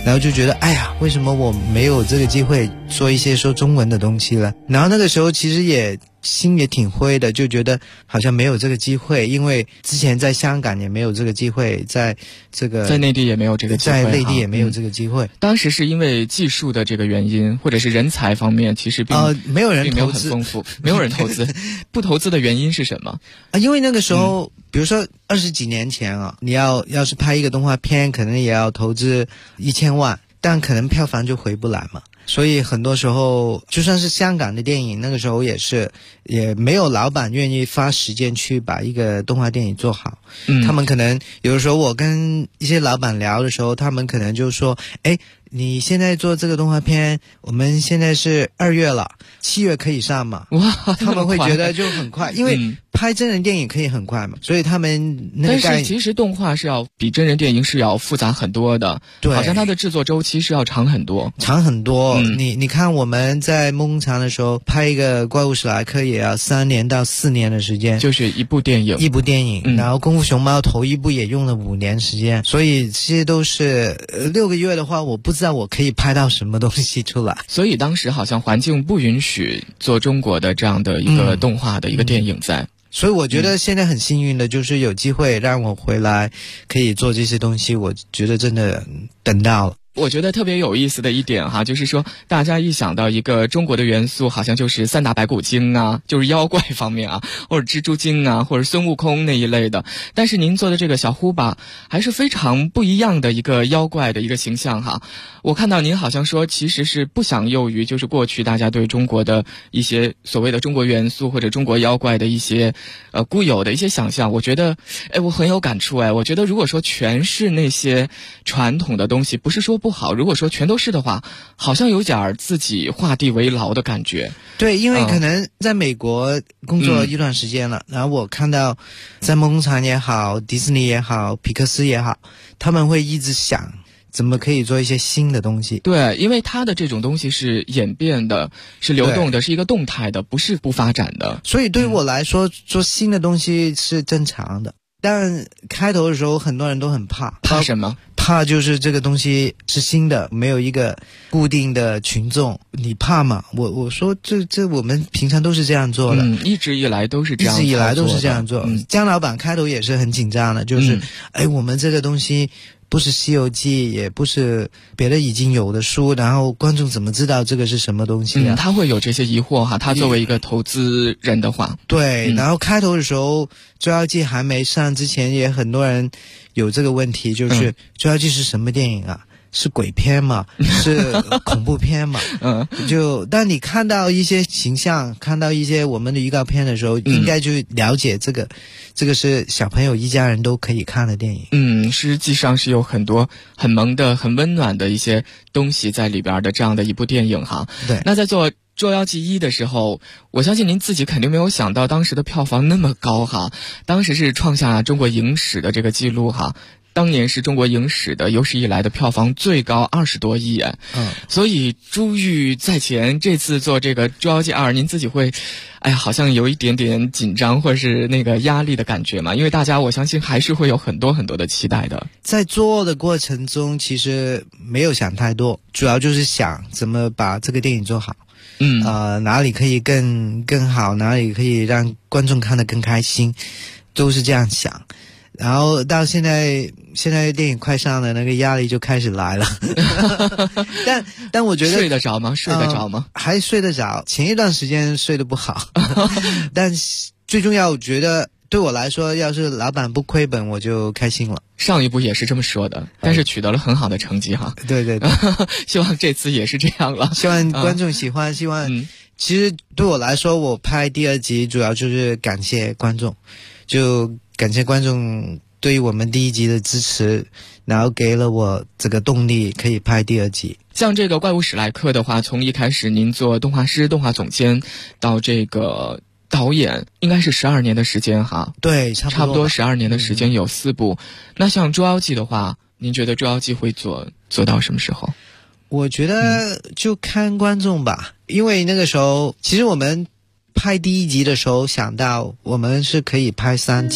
然后就觉得哎呀，为什么我没有这个机会做一些说中文的东西了？然后那个时候其实也心也挺灰的，就觉得好像没有这个机会，因为之前在香港也没有这个机会，在内地也没有这个机会， 在内地也没有这个机会。 当时是因为技术的这个原因，或者是人才方面，其实没有人投资， 很丰富，没有人投资。不投资的原因是什么？ 因为那个时候，比如说20几年前啊，你要是拍一个动画片，可能也要投资1000万，但可能票房就回不来嘛。所以很多时候就算是香港的电影，那个时候也没有老板愿意花时间去把一个动画电影做好。他们可能有的时候我跟一些老板聊的时候，他们可能就说，哎，你现在做这个动画片，我们现在是2月了，7月可以上嘛？ 哇， 他们会觉得就很快，因为拍真人电影可以很快嘛，所以他们那个但是其实动画是要比真人电影是要复杂很多的， 对， 好像它的制作周期是要长很多。 你看我们在梦工厂的时候拍一个怪物史莱克也要3年到4年的时间， 就是一部电影， 然后功夫熊猫头一部也用了5年时间，所以这些都是6个月的话，我不知道我可以拍到什么东西出来。 所以当时好像环境不允许做中国的这样的一个动画的一个电影在。 所以我觉得现在很幸运的就是有机会让我回来可以做这些东西，我觉得真的等到了。 我觉得特别有意思的一点哈，就是说大家一想到一个中国的元素，好像就是3打白骨精啊，就是妖怪方面啊，或者蜘蛛精啊，或者孙悟空那一类的。但是您做的这个小呼吧，还是非常不一样的一个妖怪的一个形象哈。我看到您好像说其实是不想囿于就是过去大家对中国的一些所谓的中国元素或者中国妖怪的一些固有的一些想象。我觉得我很有感触我觉得如果说全是那些传统的东西，不是说不好，如果说全都是的话，好像有点自己画地为牢的感觉。 对，因为可能在美国工作一段时间了，然后我看到在梦工厂也好，迪士尼也好，皮克斯也好，他们会一直想怎么可以做一些新的东西。 对，因为它的这种东西是演变的，是流动的，是一个动态的，不是不发展的。 所以对于我来说，做新的东西是正常的。但开头的时候很多人都很怕什么？ 怕就是这个东西是新的，没有一个固定的群众，你怕吗？我说这我们平常都是这样做的， 一直以来都是这样做。 姜老板开头也是很紧张的，就是我们这个东西不是《西游记》，也不是别的已经有的书，然后观众怎么知道这个是什么东西啊？ 他会有这些疑惑哈。他作为一个投资人的话， 对，然后开头的时候《捉妖记》还没上之前，也很多人有这个问题，就是《捉妖记》是什么电影啊？是鬼片嘛？是恐怖片嘛？但你看到一些形象，看到一些我们的预告片的时候，应该就了解这个是小朋友一家人都可以看的电影。 实际上是有很多很萌的、很温暖的一些东西在里边的这样的一部电影哈。 对， 那在做《捉妖记1》的时候，我相信您自己肯定没有想到当时的票房那么高哈，当时是创下中国影史的这个记录哈。当年是中国影史的有史以来的票房最高20多亿所以珠玉在前，这次做这个《捉妖记2》，您自己会好像有一点点紧张或者是那个压力的感觉嘛？因为大家我相信还是会有很多很多的期待的。 在做的过程中其实没有想太多，主要就是想怎么把这个电影做好。哪里可以更好，哪里可以让观众看得更开心，都是这样想。然后到现在电影快上了，那个压力就开始来了。但我觉得睡得着吗？ 还睡得着，前一段时间睡得不好。但最重要，我觉得对我来说，要是老板不亏本，我就开心了。 上一部也是这么说的，但是取得了很好的成绩哈。 对， 希望这次也是这样了。 希望观众喜欢，希望其实对我来说，我拍第2集主要就是感谢观众，就感谢观众对于我们第1集的支持，然后给了我这个动力可以拍第2集。 像这个怪物史莱克的话，从一开始您做动画师、动画总监到这个导演，应该是12年的时间哈。 对， 差不多12年的时间，有4部。那像《捉妖记》的话，您觉得《捉妖记》会做到什么时候？ 我觉得就看观众吧，因为那个时候其实我们拍第1集的时候想到我们是可以拍3集的，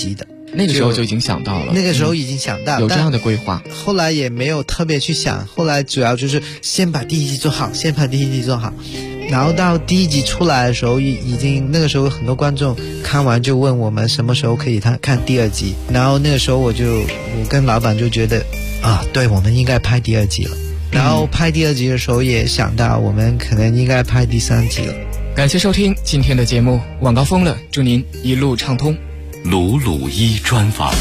那个时候就已经想到了。 那个时候已经想到有这样的规划， 后来也没有特别去想，后来主要就是先把第一集做好，然后到第一集出来的时候，已经那个时候很多观众看完就问我们什么时候可以看第二集，然后那个时候我跟老板就觉得对，我们应该拍第二集了。然后拍第二集的时候也想到我们可能应该拍第3集了。 感谢收听今天的节目，晚高峰了，祝您一路畅通。 鲁鲁一专访。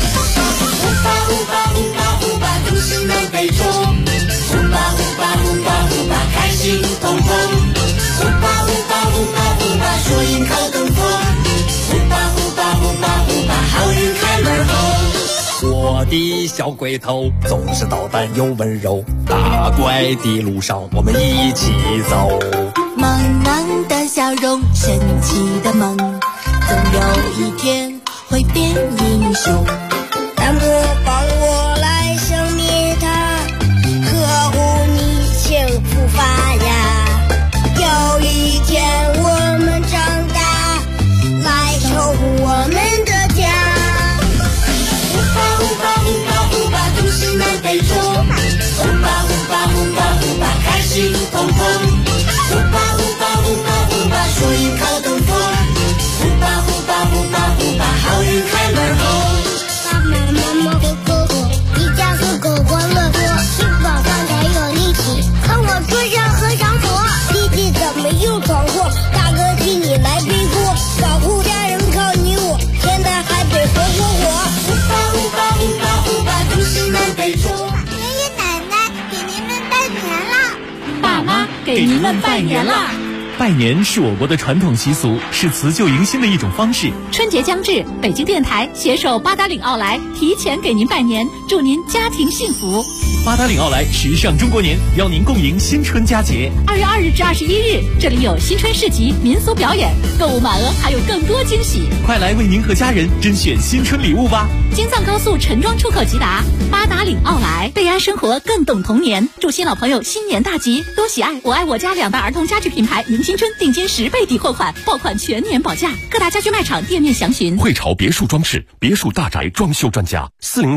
都市南北中，呼吧呼吧呼吧呼吧，开心通通。呼吧呼吧呼吧呼吧，说音靠东风。呼吧呼吧呼吧呼吧，好运开门红。 我的小龟头总是捣蛋又温柔，打怪的路上我们一起走。 茫茫的笑容，神奇的梦，总有一天会变英雄。 大魔帮我来消灭它，呵护你幸福发芽。有一天我们长大，来守护我们的家。 呼吧呼吧呼吧呼吧，都市南北中。呼吧呼吧呼吧呼吧，开心通通。呼吧呼吧呼吧呼吧，说音靠东风。呼吧呼吧呼吧呼吧，好运开门红。 妈妈和哥哥，一家和狗欢乐多，吃饱饭才有力气。看我桌上和尚佛，弟弟怎么又闯祸？大哥替你来背锅，保护家人靠你我，天南海北活活活。 呼吧呼吧呼吧呼吧，都市南北中。 爷爷奶奶给您们拜年啦！ 爸妈给您们拜年啦！ 拜年是我国的传统习俗，是辞旧迎新的一种方式。 春节将至，北京电台携手八达岭奥莱提前给您拜年，祝您家庭幸福。 八达岭奥莱时尚中国年，邀您共迎新春佳节。 2月2日至21日，这里有新春市集、民俗表演，购物满额还有更多惊喜。 快来为您和家人甄选新春礼物吧！ 京藏高速陈庄出口直达，八达岭奥莱，贝安生活更懂童年，祝新老朋友新年大吉，多喜爱！我爱我家2大儿童家具品牌迎新春定金10倍抵扣款，爆款全年保价，各大家居卖场店面详询。 汇潮别墅装饰，别墅大宅装修专家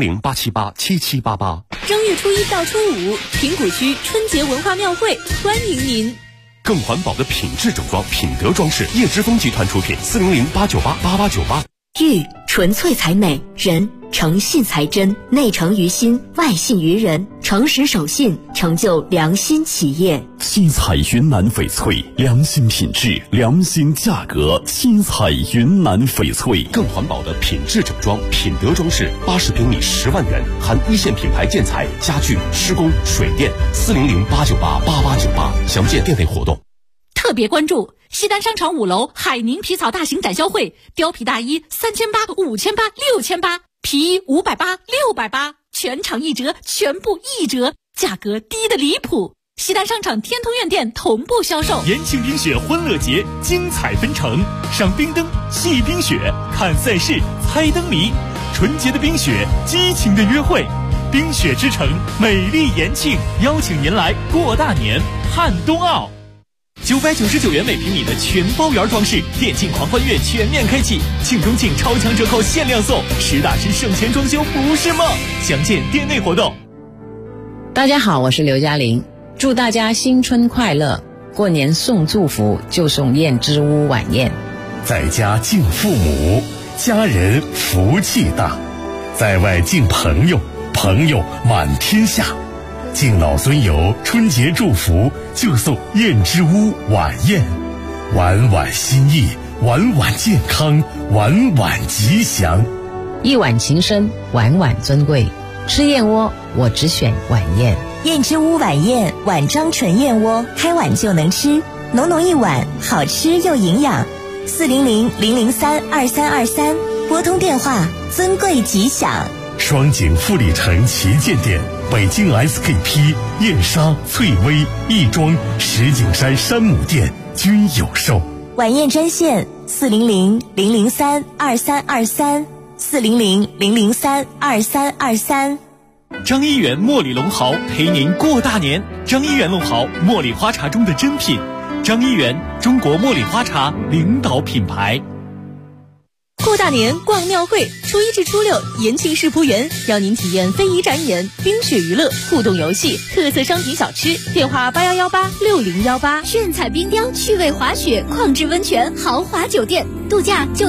，400-878-7788。 正月初1到初5，平谷区春节文化庙会欢迎您。 更环保的品质整装，品德装饰，叶之峰集团出品，400-898-8898。 玉纯粹才美，人诚信才真，内诚于心，外信于人，诚实守信，成就良心企业。 七彩云南翡翠，良心品质，良心价格。七彩云南翡翠，更环保的品质整装，品德装饰，80平米10万元，含一线品牌建材、家具、施工、水电，400-898-8898，详见店内活动。 特别关注西单商场5楼海宁皮草大型展销会，貂皮大衣3800、5800、6800，皮衣580、680，全场1折，全部1折，价格低得离谱。西单商场天通苑店同步销售。 延庆冰雪欢乐节精彩纷呈，赏冰灯、戏冰雪、看赛事、猜灯谜，纯洁的冰雪，激情的约会。冰雪之城，美丽延庆，邀请您来过大年看冬奥。999元每平米的全包圆装饰，电竞狂欢月全面开启，庆中庆超强折扣限量送，实打实省钱装修不是梦，详见店内活动。 大家好，我是刘嘉玲，祝大家新春快乐，过年送祝福就送燕之屋晚宴。 在家敬父母，家人福气大；在外敬朋友，朋友满天下。敬老尊游，春节祝福就送燕之屋晚宴，晚晚心意，晚晚健康，晚晚吉祥。 一碗情深，晚晚尊贵，吃燕窝我只选晚宴。 燕之屋晚宴，晚章纯燕窝，开碗就能吃，浓浓一碗，好吃又营养。400-003-2323，拨通电话，尊贵吉祥。 双井富力城旗舰店，北京 SKP、燕莎、翠微、亦庄、石景山山姆店均有售。 晚宴专线400-003-2323，400-003-2323。 张一元茉莉龙豪陪您过大年。张一元龙豪，茉莉花茶中的珍品。张一元，中国茉莉花茶领导品牌。 过大年逛庙会，初一至初六，延庆世仆园邀您体验非遗展演、冰雪娱乐、互动游戏、特色商品小吃。电话81186018。 炫彩冰雕、趣味滑雪、矿质温泉、豪华酒店，度假就